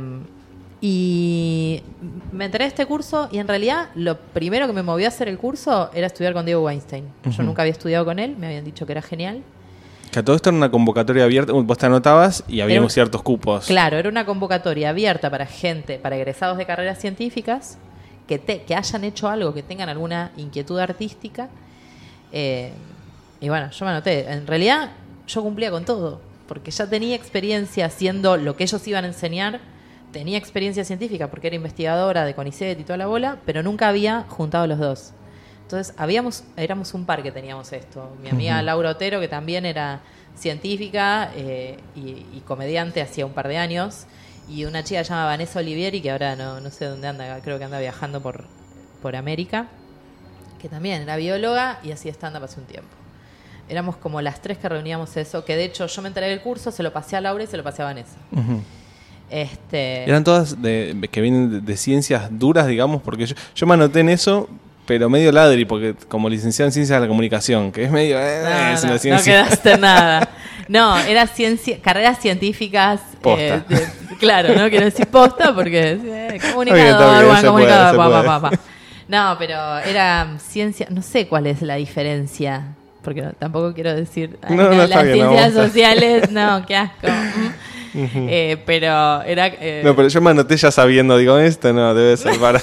y me enteré de este curso y en realidad lo primero que me movió a hacer el curso era estudiar con Diego Weinstein. Uh-huh. Yo nunca había estudiado con él, me habían dicho que era genial. Que a todo esto era una convocatoria abierta, vos te anotabas y había un, ciertos cupos. Claro, era una convocatoria abierta para gente, para egresados de carreras científicas que, te, que hayan hecho algo, que tengan alguna inquietud artística. Eh, y bueno, yo me anoté. En realidad yo cumplía con todo, porque ya tenía experiencia haciendo lo que ellos iban a enseñar. Tenía experiencia científica porque era investigadora de CONICET y toda la bola, pero nunca había juntado los dos. Entonces, habíamos, éramos un par que teníamos esto. Mi amiga uh-huh. Laura Otero, que también era científica eh, y, y comediante hacía un par de años, y una chica llamada Vanessa Olivieri, que ahora no, no sé dónde anda, creo que anda viajando por, por América, que también era bióloga y hacía stand-up hace un tiempo. Éramos como las tres que reuníamos eso, que de hecho yo me enteré del curso, se lo pasé a Laura y se lo pasé a Vanessa. Uh-huh. Este... Eran todas de, que vienen de, de ciencias duras, digamos, porque yo, yo me anoté en eso... Pero medio ladri, porque como licenciado en Ciencias de la Comunicación, que es medio... Eh, no, es no, una ciencia. No quedaste nada. No, era ciencia, carreras científicas... Posta. Eh, de, claro, no quiero decir posta porque... Eh, comunicador, buen comunicador, puede, pa, pa, pa, pa. No, pero era ciencia... No sé cuál es la diferencia, porque no, tampoco quiero decir... Ay, no, no, no las bien, ciencias no, sociales, no, qué asco. Uh-huh. Eh, pero era... Eh, no, pero yo me anoté ya sabiendo, digo, esto no, debe ser para...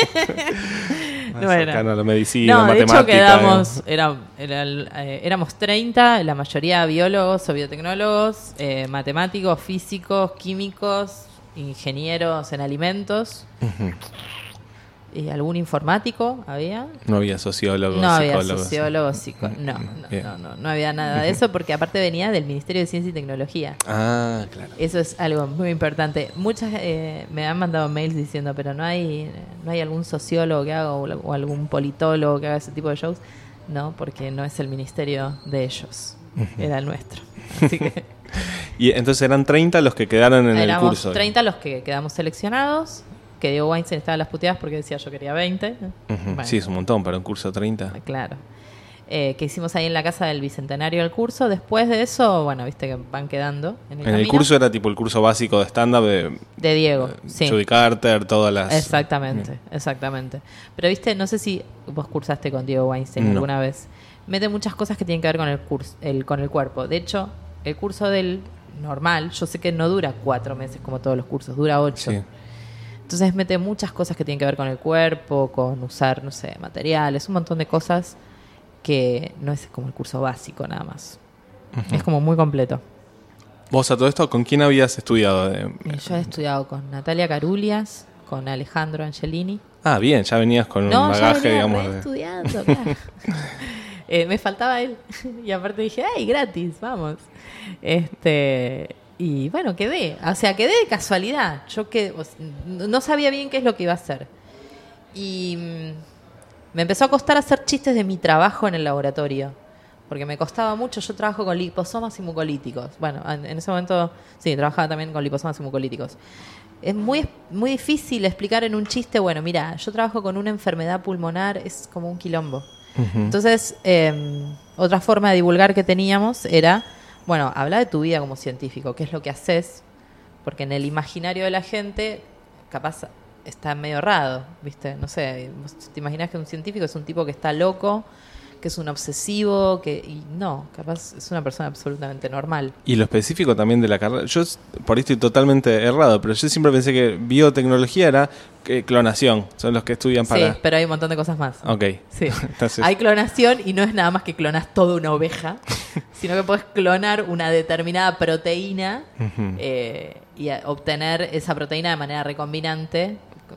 Bueno. Cercano a la medicina, no, matemática. De hecho quedamos, era, era, eh, éramos treinta, la mayoría biólogos o biotecnólogos, eh, matemáticos, físicos, químicos, ingenieros en alimentos. Uh-huh. ¿Y algún informático había? No había sociólogos, no psicólogos. No había sociólogos, psicólogos. No, no, no, no, no había nada de eso porque aparte venía del Ministerio de Ciencia y Tecnología. Ah, claro. Eso es algo muy importante. Muchas eh, me han mandado mails diciendo, pero no hay no hay algún sociólogo que haga o, o algún politólogo que haga ese tipo de shows. No, porque no es el ministerio de ellos, era el nuestro. Así que... Y entonces eran treinta los que quedaron en Éramos el curso. treinta los que quedamos seleccionados. Que Diego Weinstein estaba en las puteadas porque decía yo quería veinte. Uh-huh. Bueno. Sí, es un montón para un curso treinta. Claro. Eh, que hicimos ahí en la casa del Bicentenario del curso. Después de eso, bueno, viste que van quedando en el En camino. El curso era tipo el curso básico de stand-up de... De Diego, de sí. Judy Carter, todas las... Exactamente, uh-huh. exactamente. Pero viste, no sé si vos cursaste con Diego Weinstein no. alguna vez. Mete muchas cosas que tienen que ver con el, curso, el, con el cuerpo. De hecho, el curso del normal, yo sé que no dura cuatro meses como todos los cursos, dura ocho. Sí. Entonces mete muchas cosas que tienen que ver con el cuerpo, con usar, no sé, materiales, un montón de cosas que no es como el curso básico nada más. Uh-huh. Es como muy completo. ¿Vos a todo esto con quién habías estudiado? Yo he estudiado con Natalia Carulias, con Alejandro Angelini. Ah, bien, ya venías con no, un bagaje, ya venía digamos. De... estudiando, claro. eh, me faltaba él. Y aparte dije, ¡ay, gratis! Vamos. Este... Y bueno, quedé, o sea, quedé de casualidad. Yo que o sea, no sabía bien qué es lo que iba a hacer. Y me empezó a costar hacer chistes de mi trabajo en el laboratorio. Porque me costaba mucho, yo trabajo con liposomas y mucolíticos. Bueno, en, en ese momento, sí, trabajaba también con liposomas y mucolíticos. Es muy, muy difícil explicar en un chiste, bueno, mira, yo trabajo con una enfermedad pulmonar, es como un quilombo. Uh-huh. Entonces, eh, otra forma de divulgar que teníamos era... Bueno, habla de tu vida como científico, qué es lo que haces, porque en el imaginario de la gente, capaz está medio errado, ¿viste? No sé, ¿vos te imaginás que un científico es un tipo que está loco, que es un obsesivo, que y no, capaz es una persona absolutamente normal. Y lo específico también de la carrera, yo por ahí estoy totalmente errado, pero yo siempre pensé que biotecnología era eh, clonación, son los que estudian para... Sí, pero hay un montón de cosas más. Ok. Sí. Entonces... Hay clonación y no es nada más que clonas toda una oveja, sino que puedes clonar una determinada proteína uh-huh. eh, y a, obtener esa proteína de manera recombinante.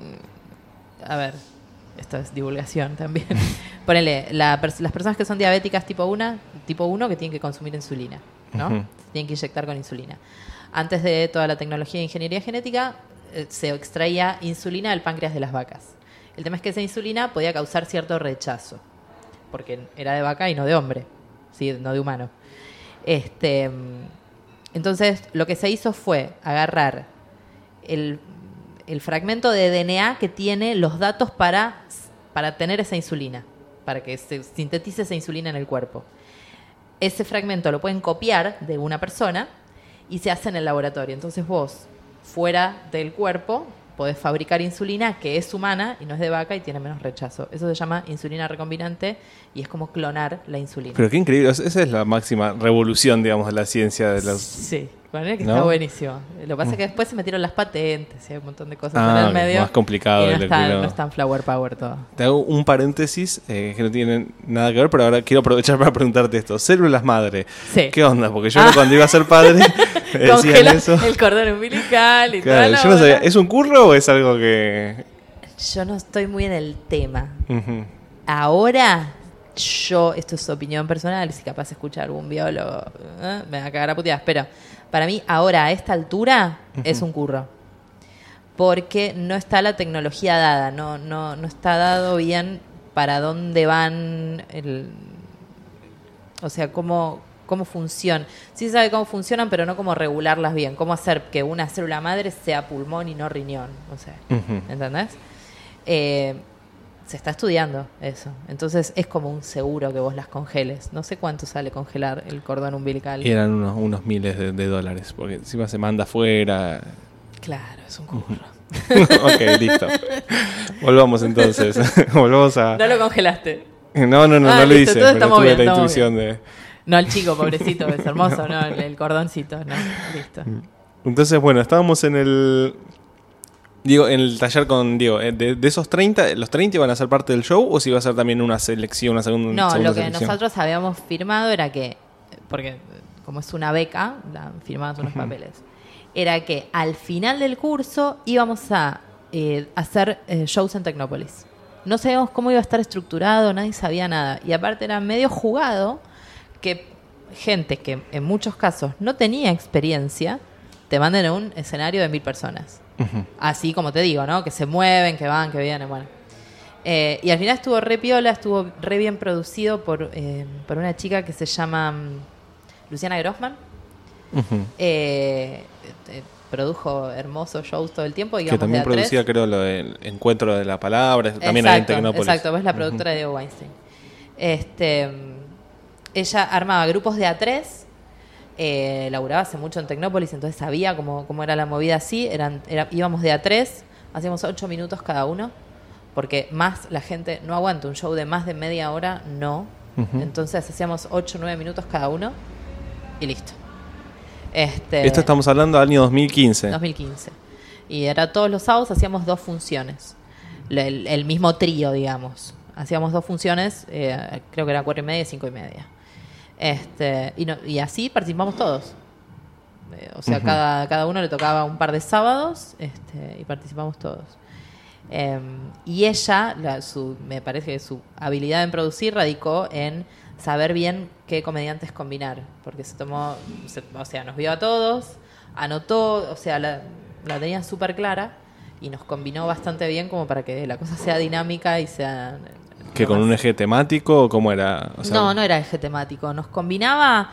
A ver, esto es divulgación también. Ponele, la, las personas que son diabéticas tipo uno, tipo uno que tienen que consumir insulina, ¿no? Uh-huh. Tienen que inyectar con insulina. Antes de toda la tecnología de ingeniería genética, eh, se extraía insulina del páncreas de las vacas. El tema es que esa insulina podía causar cierto rechazo, porque era de vaca y no de hombre, ¿sí? No de humano. Este, entonces, lo que se hizo fue agarrar el, el fragmento de D N A que tiene los datos para, para tener esa insulina, para que se sintetice esa insulina en el cuerpo. Ese fragmento lo pueden copiar de una persona y se hace en el laboratorio. Entonces vos, fuera del cuerpo, podés fabricar insulina que es humana y no es de vaca y tiene menos rechazo. Eso se llama insulina recombinante y es como clonar la insulina. Pero qué increíble, esa es la máxima revolución, digamos, de la ciencia de los... Sí, bueno, es que ¿no? Está buenísimo. Lo que pasa es que después se metieron las patentes y hay un montón de cosas ah, en el medio. Más complicado. Y no, de está, lo que no es tan flower power todo. Te hago un paréntesis eh, que no tiene nada que ver, pero ahora quiero aprovechar para preguntarte esto. Células madre. Sí. ¿Qué onda? Porque yo ah. cuando iba a ser padre me decían eso. El cordón umbilical y claro, todo. Yo no sabía. ¿Es un curro o es algo que...? Yo no estoy muy en el tema. Uh-huh. Ahora... Yo, esto es opinión personal, si capaz de escuchar algún biólogo, ¿eh? me va a cagar a puteadas, pero para mí ahora a esta altura uh-huh. es un curro. Porque no está la tecnología dada, no, no, no está dado bien para dónde van, el, o sea, cómo, cómo funcionan. Sí se sabe cómo funcionan, pero no cómo regularlas bien, cómo hacer que una célula madre sea pulmón y no riñón, o sea, uh-huh. ¿entendés? Eh, Se está estudiando eso. Entonces es como un seguro que vos las congeles. No sé cuánto sale congelar el cordón umbilical. Y eran unos, unos miles de, de dólares, porque encima se manda afuera. Claro, es un curro. Ok, listo. Volvamos entonces. Volvamos a... No lo congelaste. No, no, no, ah, no lo listo, hice, pero tuve bien, la intuición de... No el chico, pobrecito, es hermoso, no, el, el cordoncito, no, listo. Entonces, bueno, estábamos en el... Digo, en el taller con Diego, de, de esos treinta, ¿los treinta iban a ser parte del show o si iba a ser también una selección, una segunda No, segunda lo que selección? nosotros habíamos firmado era que, porque como es una beca, la, firmamos unos uh-huh. papeles, era que al final del curso íbamos a eh, hacer eh, shows en Tecnópolis. No sabíamos cómo iba a estar estructurado, nadie sabía nada. Y aparte era medio jugado que gente que en muchos casos no tenía experiencia te manden a un escenario de mil personas. Uh-huh. Así como te digo, ¿no? Que se mueven, que van, que vienen, bueno. Eh, y al final estuvo re piola, estuvo re bien producido por, eh, por una chica que se llama um, Luciana Grossman. Uh-huh. Eh, eh, produjo hermosos shows todo el tiempo. Que también de producía, creo, lo del Encuentro de la Palabra, también ahí en Tecnópolis. Exacto, vos es la productora uh-huh. de Diego Weinstein. Este, ella armaba grupos de A tres. Eh, laburaba hace mucho en Tecnópolis, entonces sabía cómo, cómo era la movida así. Eran, era, íbamos de a tres, hacíamos ocho minutos cada uno, porque más la gente no aguanta un show de más de media hora, no. Uh-huh. Entonces hacíamos ocho o nueve minutos cada uno y listo. Este, Esto estamos hablando del año dos mil quince. dos mil quince. Y era todos los sábados, hacíamos dos funciones. El, el mismo trío, digamos. Hacíamos dos funciones, eh, creo que era cuatro y media y cinco y media. Este, y, no, y así participamos todos. Eh, o sea, uh-huh. cada, cada uno le tocaba un par de sábados este, y participamos todos. Eh, y ella, la, su, me parece que su habilidad en producir radicó en saber bien qué comediantes combinar. Porque se tomó, se, o sea, nos vio a todos, anotó, o sea, la, la tenía súper clara y nos combinó bastante bien como para que la cosa sea dinámica y sea... ¿Que con un eje temático o cómo era? O sea, no, no era eje temático. Nos combinaba,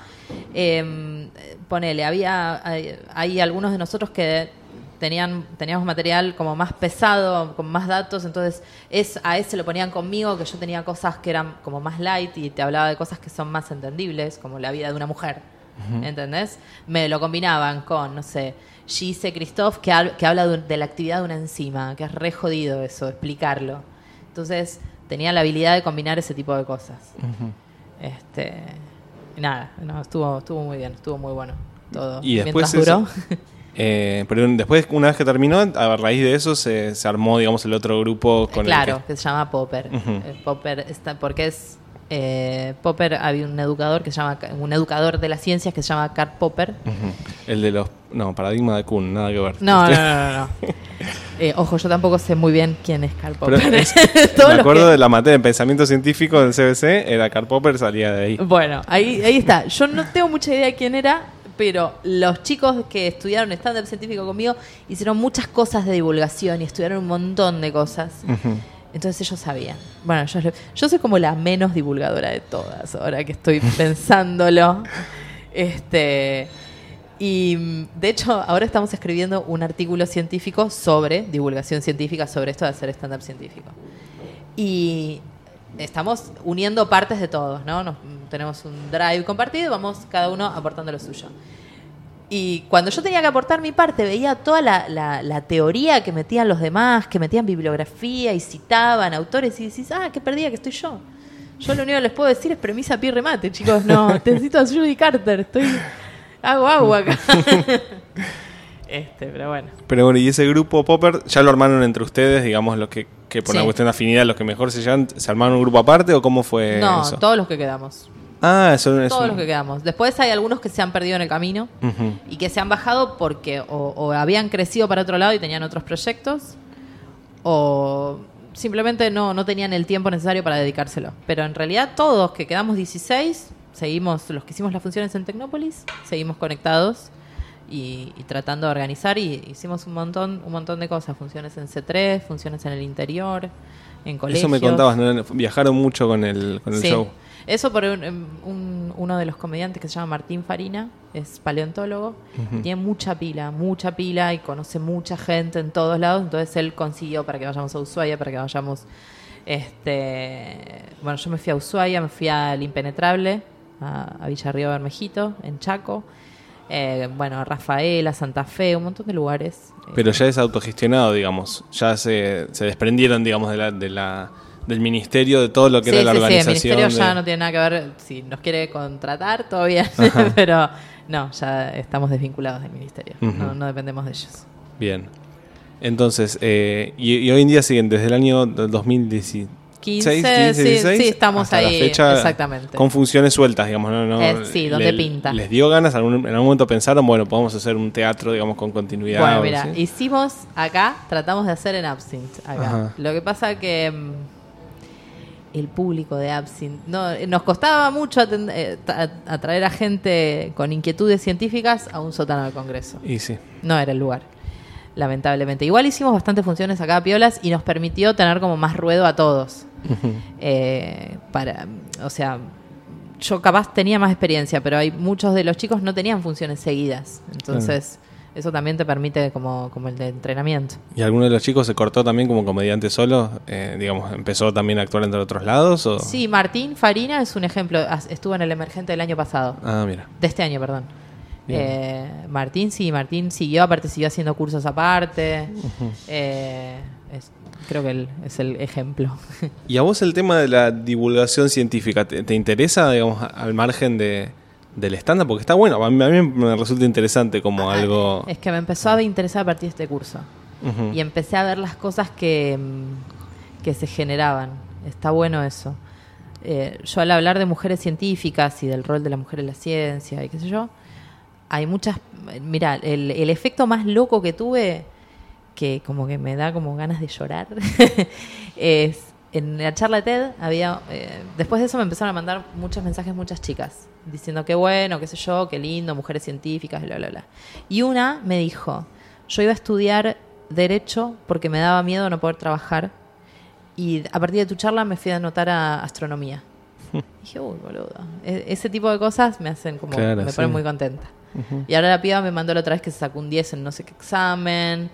eh, ponele, había hay, hay algunos de nosotros que tenían teníamos material como más pesado, con más datos, entonces es a ese lo ponían conmigo, que yo tenía cosas que eran como más light y te hablaba de cosas que son más entendibles, como la vida de una mujer, Uh-huh. ¿Entendés? Me lo combinaban con, no sé, Gise Christoph, que, hab- que habla de, de la actividad de una enzima, que es re jodido eso, explicarlo. Entonces, tenía la habilidad de combinar ese tipo de cosas. Uh-huh. Este, nada, no, estuvo, estuvo muy bien, estuvo muy bueno todo. Y después mientras duró. Eso, eh, pero después, una vez que terminó, a raíz de eso se, se armó, digamos, el otro grupo con claro, el que... que se llama Popper. Uh-huh. Eh, Popper está, porque es eh, Popper, había un educador que se llama, un educador de las ciencias que se llama Karl Popper. Uh-huh. El de los, no, paradigma de Kuhn, nada que ver. No, no, no, no. no. Eh, ojo, yo tampoco sé muy bien quién es Karl Popper. Es, me acuerdo que... de la materia de pensamiento científico del C B C, era Karl Popper, salía de ahí. Bueno, ahí, ahí está. Yo no tengo mucha idea de quién era, pero los chicos que estudiaron stand-up científico conmigo hicieron muchas cosas de divulgación y estudiaron un montón de cosas. Uh-huh. Entonces ellos sabían. Bueno, yo, yo soy como la menos divulgadora de todas, ahora que estoy pensándolo. Este... Y de hecho ahora estamos escribiendo un artículo científico sobre divulgación científica, sobre esto de hacer stand-up científico. Y estamos uniendo partes de todos, ¿no? Nos, tenemos un drive compartido y vamos cada uno aportando lo suyo. Y cuando yo tenía que aportar mi parte, veía toda la, la, la teoría que metían los demás, que metían bibliografía y citaban autores y decís, ah, qué perdida que estoy yo. Yo lo único que les puedo decir es premisa pi remate, chicos. No, necesito a Judy Carter, estoy... Hago agua acá. este, pero bueno. Pero bueno, y ese grupo Popper, ¿ya lo armaron entre ustedes, digamos, los que, que por sí. una cuestión de afinidad, los que mejor se llevan, se armaron un grupo aparte o cómo fue no, eso? No, todos los que quedamos. Ah, eso es Todos un... los que quedamos. Después hay algunos que se han perdido en el camino uh-huh. y que se han bajado porque o, o habían crecido para otro lado y tenían otros proyectos o simplemente no, no tenían el tiempo necesario para dedicárselo. Pero en realidad todos que quedamos dieciséis... Seguimos, los que hicimos las funciones en Tecnópolis, seguimos conectados y, y tratando de organizar y hicimos un montón, un montón de cosas, funciones en C tres, funciones en el interior, en colegios. Eso me contabas, ¿no? Viajaron mucho con el, con el sí. show. Eso por un, un, uno de los comediantes que se llama Martín Farina, es paleontólogo, uh-huh. tiene mucha pila, mucha pila y conoce mucha gente en todos lados, entonces él consiguió para que vayamos a Ushuaia, para que vayamos, este, bueno, yo me fui a Ushuaia, me fui al Impenetrable, a, a Villarrío Bermejito, en Chaco, eh, bueno, a Rafaela, Santa Fe, un montón de lugares. Pero ya es autogestionado, digamos, ya se, se desprendieron, digamos, de la, de la, del ministerio, de todo lo que sí, era la sí, organización. Sí, el ministerio de... ya no tiene nada que ver, si nos quiere contratar, todo bien, pero no, ya estamos desvinculados del ministerio, uh-huh. no, no dependemos de ellos. Bien, entonces, eh, y, y hoy en día siguen desde el año dos mil dieciséis. quince, quince, dieciséis, sí, sí, estamos ahí, la fecha, exactamente. Con funciones sueltas, digamos, ¿no? no eh, sí, donde le, pinta. ¿Les dio ganas? ¿En algún momento pensaron, bueno, podemos hacer un teatro, digamos, con continuidad? Bueno, mira, ¿sí? hicimos acá, tratamos de hacer en Absinthe, acá. Ajá. Lo que pasa que mmm, el público de Absinthe, no, nos costaba mucho atend- eh, atraer a gente con inquietudes científicas a un sótano del Congreso. Y sí. No era el lugar. Lamentablemente. Igual hicimos bastantes funciones acá piolas y nos permitió tener como más ruedo a todos. Uh-huh. Eh, para, o sea, yo capaz tenía más experiencia, pero hay muchos de los chicos no tenían funciones seguidas. Entonces, uh-huh. eso también te permite como, como el de entrenamiento. ¿Y alguno de los chicos se cortó también como comediante solo? Eh, digamos, ¿empezó también a actuar entre otros lados? ¿O? Sí, Martín Farina es un ejemplo. Estuvo en El Emergente del año pasado. Ah, mira. De este año, perdón. Eh, Martín sí, Martín siguió, aparte siguió haciendo cursos aparte. Uh-huh. eh, es, creo que él es el ejemplo. ¿Y a vos el tema de la divulgación científica te, te interesa, digamos, al margen de, del estándar? Porque está bueno, a mí, a mí me resulta interesante como ah, algo... Es que me empezó a interesar a partir de este curso. Uh-huh. Y empecé a ver las cosas que, que se generaban. Está bueno eso. Eh, yo al hablar de mujeres científicas y del rol de la mujer en la ciencia y qué sé yo, hay muchas... Mira, el, el efecto más loco que tuve, que como que me da como ganas de llorar, es en la charla de TED había... Eh, después de eso me empezaron a mandar muchos mensajes muchas chicas, diciendo qué bueno, qué sé yo, qué lindo, mujeres científicas, bla, bla, bla. Y una me dijo, yo iba a estudiar Derecho porque me daba miedo no poder trabajar y a partir de tu charla me fui a anotar a Astronomía. Dije, uy, boludo. E- ese tipo de cosas me hacen como... Claro, me sí. ponen muy contenta. Uh-huh. Y ahora la piba me mandó la otra vez que se sacó un diez en no sé qué examen.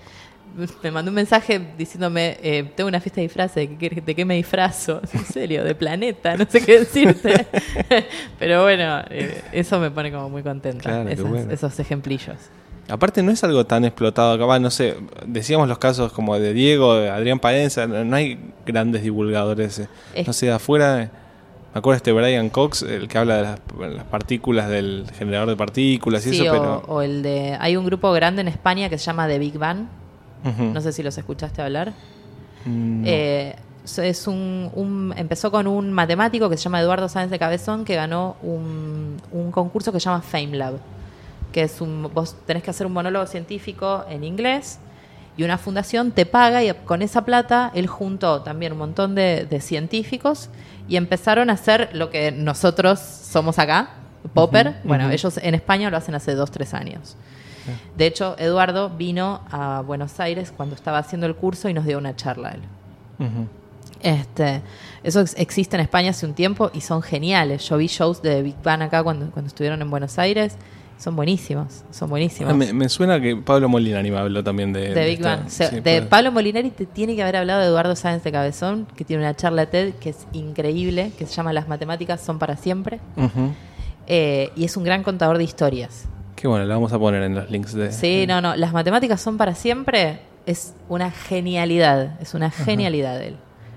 me mandó un mensaje diciéndome, eh, tengo una fiesta de disfraces, ¿de qué, ¿de qué me disfrazo? En serio, de Planeta, no sé qué decirte. Pero bueno, eh, eso me pone como muy contenta, claro, esos, bueno. esos ejemplillos. Aparte no es algo tan explotado acá, va, no sé, decíamos los casos como de Diego, de Adrián Paenza, no, no hay grandes divulgadores, es... no sé, de afuera, me acuerdo este Brian Cox, el que habla de las, las partículas del generador de partículas y sí, eso, o, pero... o el de, hay un grupo grande en España que se llama The Big Bang. Uh-huh. No sé si los escuchaste hablar. No. Eh, es un, un, empezó con un matemático que se llama Eduardo Sáenz de Cabezón, que ganó un, un concurso que se llama FameLab, que es un, vos tenés que hacer un monólogo científico en inglés y una fundación te paga, y con esa plata él juntó también un montón de, de científicos y empezaron a hacer lo que nosotros somos acá, Popper. Uh-huh, bueno, uh-huh. Ellos en España lo hacen hace dos, tres años. De hecho, Eduardo vino a Buenos Aires cuando estaba haciendo el curso y nos dio una charla a él. Uh-huh. Este, eso ex- existe en España hace un tiempo y son geniales. Yo vi shows de Big Bang acá cuando, cuando estuvieron en Buenos Aires. Son buenísimos, son buenísimos. Ah, me, me suena que Pablo Molinari me habló también de... De, de Big esta, Bang. Se, sí, de puede. Pablo Molinari te tiene que haber hablado de Eduardo Sáenz de Cabezón, que tiene una charla TED que es increíble, que se llama Las matemáticas son para siempre. Uh-huh. Eh, y es un gran contador de historias. Qué bueno, la vamos a poner en los links de... Sí, no, no. Las matemáticas son para siempre. Es una genialidad. Es una genialidad de él.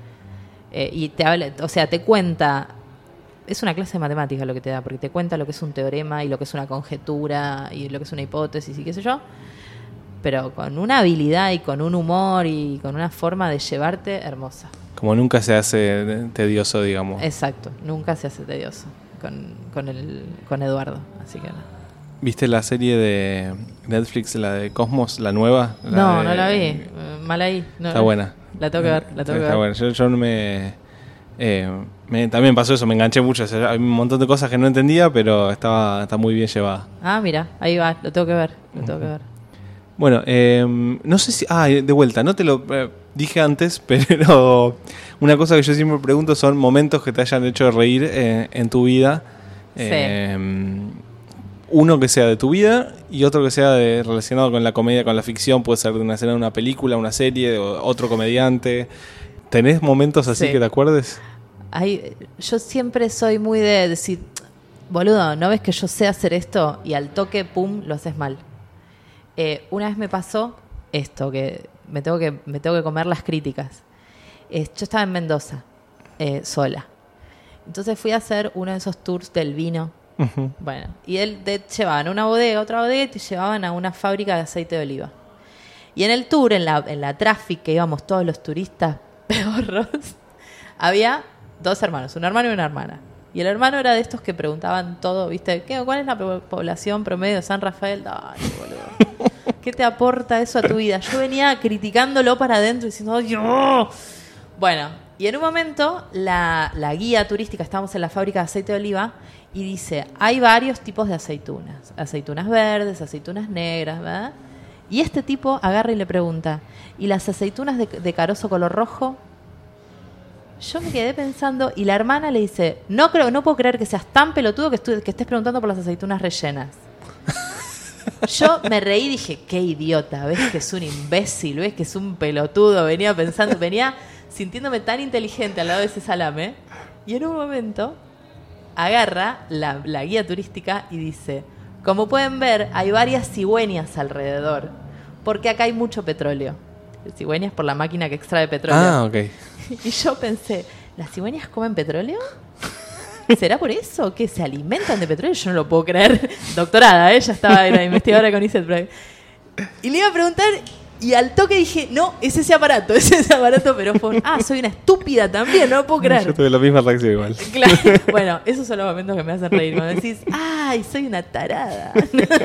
Eh, y te habla, o sea, te cuenta... Es una clase de matemáticas lo que te da, porque te cuenta lo que es un teorema y lo que es una conjetura y lo que es una hipótesis y qué sé yo. Pero con una habilidad y con un humor y con una forma de llevarte hermosa. Como nunca se hace tedioso, digamos. Exacto. Nunca se hace tedioso con, con, el, con Eduardo. Así que no. ¿Viste la serie de Netflix, la de Cosmos, la nueva? La no, de... no la vi. Mal ahí. No, está buena. La tengo que ver. La tengo está que ver. buena. Yo, yo no me, eh, me... También pasó eso, me enganché mucho. O sea, hay un montón de cosas que no entendía, pero estaba está muy bien llevada. Ah, mira, ahí va. Lo tengo que ver. Lo tengo que ver. Bueno, eh, no sé si... Ah, de vuelta, no te lo eh, dije antes, pero una cosa que yo siempre pregunto son momentos que te hayan hecho reír eh, en tu vida. Sí. Eh, Uno que sea de tu vida y otro que sea de, relacionado con la comedia, con la ficción. Puede ser de una escena de una película, una serie, o otro comediante. ¿Tenés momentos así sí. que te acuerdes? Ay, yo siempre soy muy de decir, boludo, ¿no ves que yo sé hacer esto? Y al toque, pum, lo haces mal. Eh, una vez me pasó esto, que me tengo que, me tengo que comer las críticas. Eh, yo estaba en Mendoza, eh, sola. Entonces fui a hacer uno de esos tours del vino. Uh-huh. Bueno, y él te llevaban a una bodega, otra bodega, y te llevaban a una fábrica de aceite de oliva. Y en el tour, en la, en la traffic que íbamos todos los turistas pedorros, había dos hermanos, un hermano y una hermana. Y el hermano era de estos que preguntaban todo, ¿viste? ¿Qué, ¿Cuál es la po- población promedio de San Rafael? Ay, boludo. ¿Qué te aporta eso a tu vida? Yo venía criticándolo para adentro diciendo, ¡ay, no! Bueno, y en un momento la, la guía turística, estábamos en la fábrica de aceite de oliva, y dice, hay varios tipos de aceitunas. Aceitunas verdes, aceitunas negras, ¿verdad? Y este tipo agarra y le pregunta, ¿y las aceitunas de, de carozo color rojo? Yo me quedé pensando, y la hermana le dice, no creo, no puedo creer que seas tan pelotudo que, estu- que estés preguntando por las aceitunas rellenas. Yo me reí y dije, qué idiota, ves que es un imbécil, ves que es un pelotudo. Venía pensando, venía sintiéndome tan inteligente al lado de ese salame. Y en un momento agarra la, la guía turística y dice, como pueden ver, hay varias cigüeñas alrededor, porque acá hay mucho petróleo. Cigüeñas por la máquina que extrae petróleo. Ah, ok. Y yo pensé, ¿las cigüeñas comen petróleo? ¿Será por eso? ¿Que se alimentan de petróleo? Yo no lo puedo creer. Doctorada, ¿eh? Ya estaba la investigadora con I C E T. Y le iba a preguntar, y al toque dije, no, es ese aparato, es ese aparato, pero fue un, ah, soy una estúpida también, no lo puedo creer. Yo tuve la misma reacción igual. Claro. Bueno, esos son los momentos que me hacen reír. Cuando decís, ay, soy una tarada.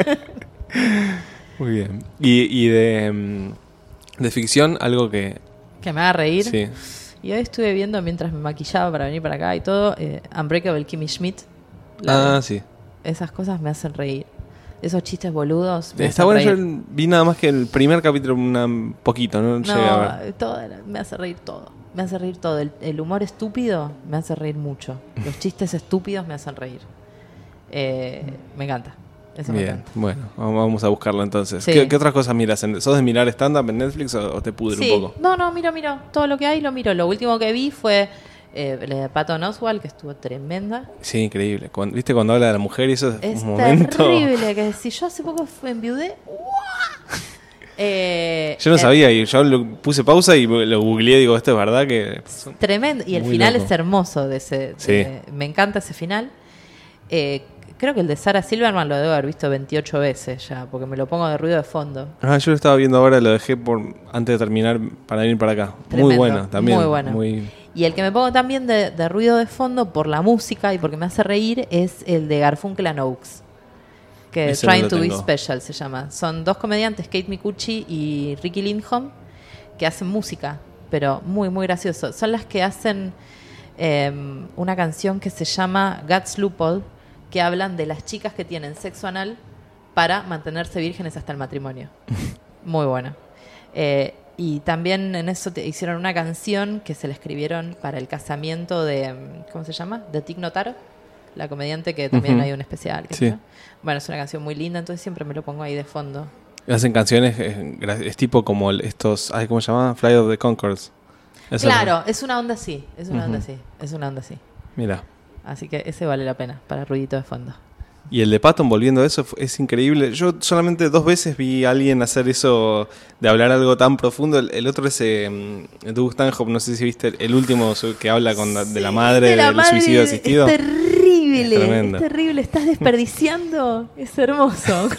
Muy bien. Y, y de, de ficción, algo que... Que me haga reír. Sí. Y hoy estuve viendo, mientras me maquillaba para venir para acá y todo, eh, Unbreakable Kimmy Schmidt. La, ah, sí. Esas cosas me hacen reír. Esos chistes boludos me Está hacen bueno, reír. yo vi nada más que el primer capítulo un poquito, no, No, llegué a ver. todo, me hace reír todo. Me hace reír todo. El, el humor estúpido me hace reír mucho. Los chistes estúpidos me hacen reír. Eh, me encanta. Eso me Bien, encanta. bueno, vamos a buscarlo entonces. Sí. ¿Qué, qué otras cosas miras? ¿Sos de mirar stand-up en Netflix o, o te pudre Sí, un poco? no, no, miro, miro. Todo lo que hay lo miro. Lo último que vi fue eh, la de Patton Oswalt, que estuvo tremenda. Sí, increíble. Cuando, ¿Viste cuando habla de la mujer y eso es, Es un momento? terrible, que si yo hace poco fue enviudé... eh, Yo no eh, sabía y yo lo puse pausa y lo googleé y digo, esto es verdad que... Tremendo. Y el Muy final loco. es hermoso. De ese, Sí. de- me encanta ese final. Eh, creo que el de Sarah Silverman lo debo haber visto veintiocho veces ya, porque me lo pongo de ruido de fondo. Ah, yo lo estaba viendo ahora, lo dejé por antes de terminar para venir para acá. Tremendo, Muy bueno también. muy bueno. Muy... Y el que me pongo también de, de ruido de fondo por la música y porque me hace reír es el de Garfunkel and Oates. Que Ese no Trying lo to Be tengo. Special se llama. Son dos comediantes, Kate Micucci y Ricky Lindhome, que hacen música, pero muy, muy gracioso. Son las que hacen eh, una canción que se llama God's Loophole, que hablan de las chicas que tienen sexo anal para mantenerse vírgenes hasta el matrimonio. Muy buena. Eh, y también en eso te hicieron una canción que se la escribieron para el casamiento de, ¿cómo se llama? De Tig Notaro, la comediante que también Ujú. hay un especial. qué Sí. sé yo. Bueno, es una canción muy linda, entonces siempre me lo pongo ahí de fondo. Hacen canciones, es, gra- es tipo como el- estos, ay, ¿cómo se llama? Flight of the Conchords. Eso Claro, es una onda así, es una onda Ujú. así, es una onda así. Mira. Así que ese vale la pena para ruidito de fondo. Y el de Patton, volviendo a eso, fu- es increíble. Yo solamente dos veces vi a alguien hacer eso, de hablar algo tan profundo. El, el otro es eh, Doug Stanhope, no sé si viste el, el último su- que habla con la- de la madre de la del madre, suicidio asistido. Es terrible, Es es, tremendo. terrible, estás desperdiciando, es hermoso.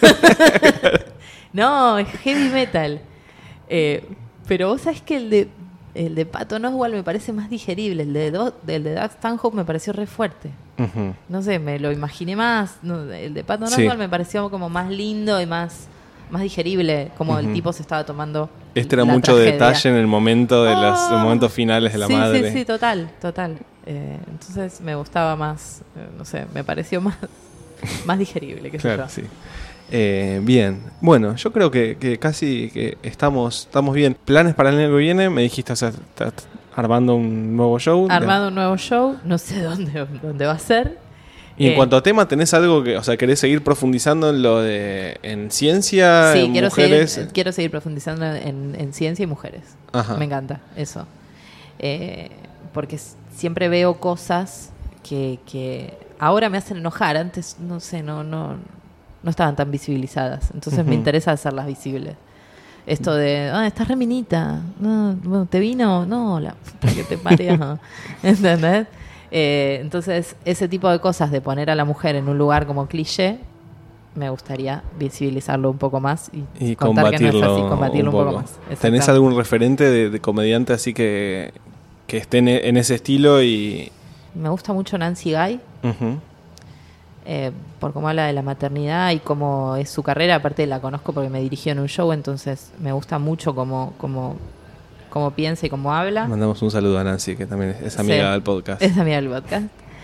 No, es heavy metal. Eh, pero vos sabés que el de el de Patton Oswalt me parece más digerible, el de, Do, el de Doug Stanhope me pareció re fuerte. Ujú. No sé, me lo imaginé más. No, el de Patton Sí. Oswalt me pareció como más lindo y más, más digerible, como Ujú. el tipo se estaba tomando. Este era la mucho tragedia. detalle en el momento de los, Ah, los momentos finales de la sí, madre. Sí, sí, total, total. Eh, entonces me gustaba más, eh, no sé, me pareció más, más digerible, que Claro, sí. Eh, bien, bueno, yo creo que, que casi que estamos, estamos bien. ¿Planes para el año que viene? Me dijiste, o sea, estás armando un nuevo show. Armado un nuevo show, no sé dónde, dónde va a ser. Y en Eh, cuanto a tema, ¿tenés algo que, o sea, querés seguir profundizando en lo de, en ciencia, Sí, en quiero mujeres? seguir, quiero seguir profundizando en, en ciencia y mujeres. Ajá. Me encanta eso. Eh, porque s- siempre veo cosas que, que ahora me hacen enojar. Antes, no sé, no, no, no estaban tan visibilizadas. Entonces Ujú. me interesa hacerlas visibles. Esto de, ah, estás reminita. No, bueno, ¿te vino? No, la puta que te parió. ¿Entendés? Eh, entonces, ese tipo de cosas de poner a la mujer en un lugar como cliché, me gustaría visibilizarlo un poco más y, Y contar que no combatirlo, es así, combatirlo un poco, más. ¿Tenés Exactamente. algún referente de, de comediante así que, que esté en, en ese estilo? y Me gusta mucho Nancy Guy, Ujú. eh, por cómo habla de la maternidad y cómo es su carrera. Aparte la conozco porque me dirigió en un show, entonces me gusta mucho cómo, cómo, cómo piensa y cómo habla. Mandamos un saludo a Nancy, que también es amiga Sí, del podcast. Es amiga del podcast.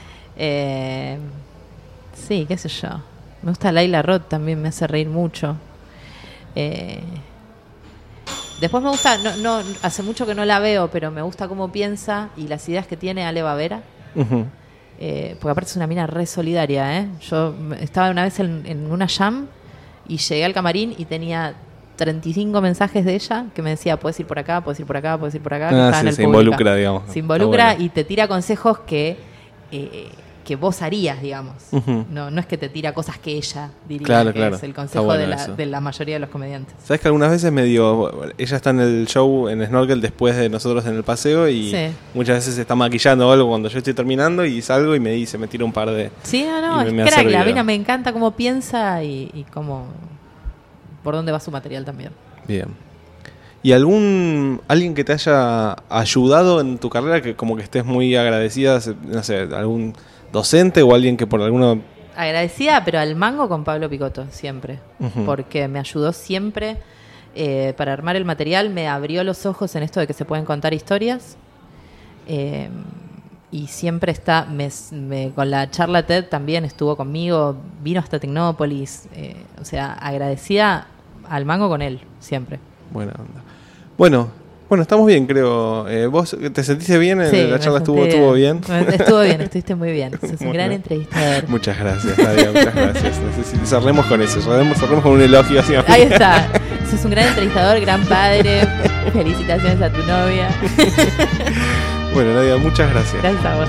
Eh, sí, qué sé yo. Me gusta Laila Roth, también me hace reír mucho. Eh, después me gusta, no, no, hace mucho que no la veo, pero me gusta cómo piensa y las ideas que tiene Ale Bavera. Ujú. Eh, porque aparte es una mina re solidaria, ¿eh? Yo estaba una vez en, en una jam y llegué al camarín y tenía treinta y cinco mensajes de ella que me decía, puedes ir por acá, puedes ir por acá, puedes ir por acá. que Ah, estaba en sí, el se público. involucra, digamos. Se involucra Está bueno. y te tira consejos que, eh, que vos harías, digamos. Ujú. No, no es que te tira cosas que ella diría, Claro, que claro. es el Está consejo bueno de, la, eso. de la mayoría de los comediantes. ¿Sabes que algunas veces me dio... Ella está en el show, en Snorkel, después de nosotros en el paseo y Sí. muchas veces se está maquillando o algo cuando yo estoy terminando y salgo y me dice, me tira un par de... Sí, no, no, Y me- es me ha crack. La servido. mina me encanta cómo piensa y, y cómo por dónde va su material también. Bien. ¿Y algún... alguien que te haya ayudado en tu carrera, que como que estés muy agradecida, no sé, algún docente o alguien que por alguna... Agradecida, pero al mango con Pablo Picotto, siempre. Ujú. Porque me ayudó siempre eh, para armar el material, me abrió los ojos en esto de que se pueden contar historias. Eh, y siempre está, me, me- con la charla TED también estuvo conmigo, vino hasta Tecnópolis. Eh, o sea, agradecida al mango con él, siempre. Buena onda. Bueno, Bueno, estamos bien, creo. Eh, ¿Vos te sentiste bien? Sí, ¿La charla estuvo, bien. estuvo bien? Estuvo bien, estuviste muy bien. Sos un Bueno. gran entrevistador. Muchas gracias, Nadia, muchas gracias. Necesito- cerremos con eso, cerremos, cerremos con un elogio así. Ahí está. Sos un gran entrevistador, gran padre. Felicitaciones a tu novia. Bueno, Nadia, muchas gracias. Gracias a vos.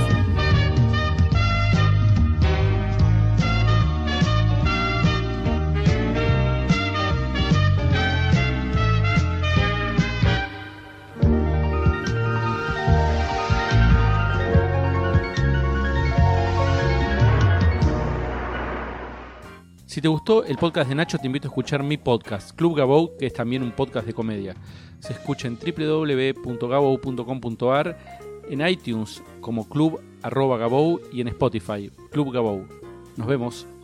Si te gustó el podcast de Nacho, te invito a escuchar mi podcast, Club Gabou, que es también un podcast de comedia. Se escucha en doble u doble u doble u punto gabou punto com punto a r, en iTunes como club arroba gabou y en Spotify, Club Gabou. Nos vemos.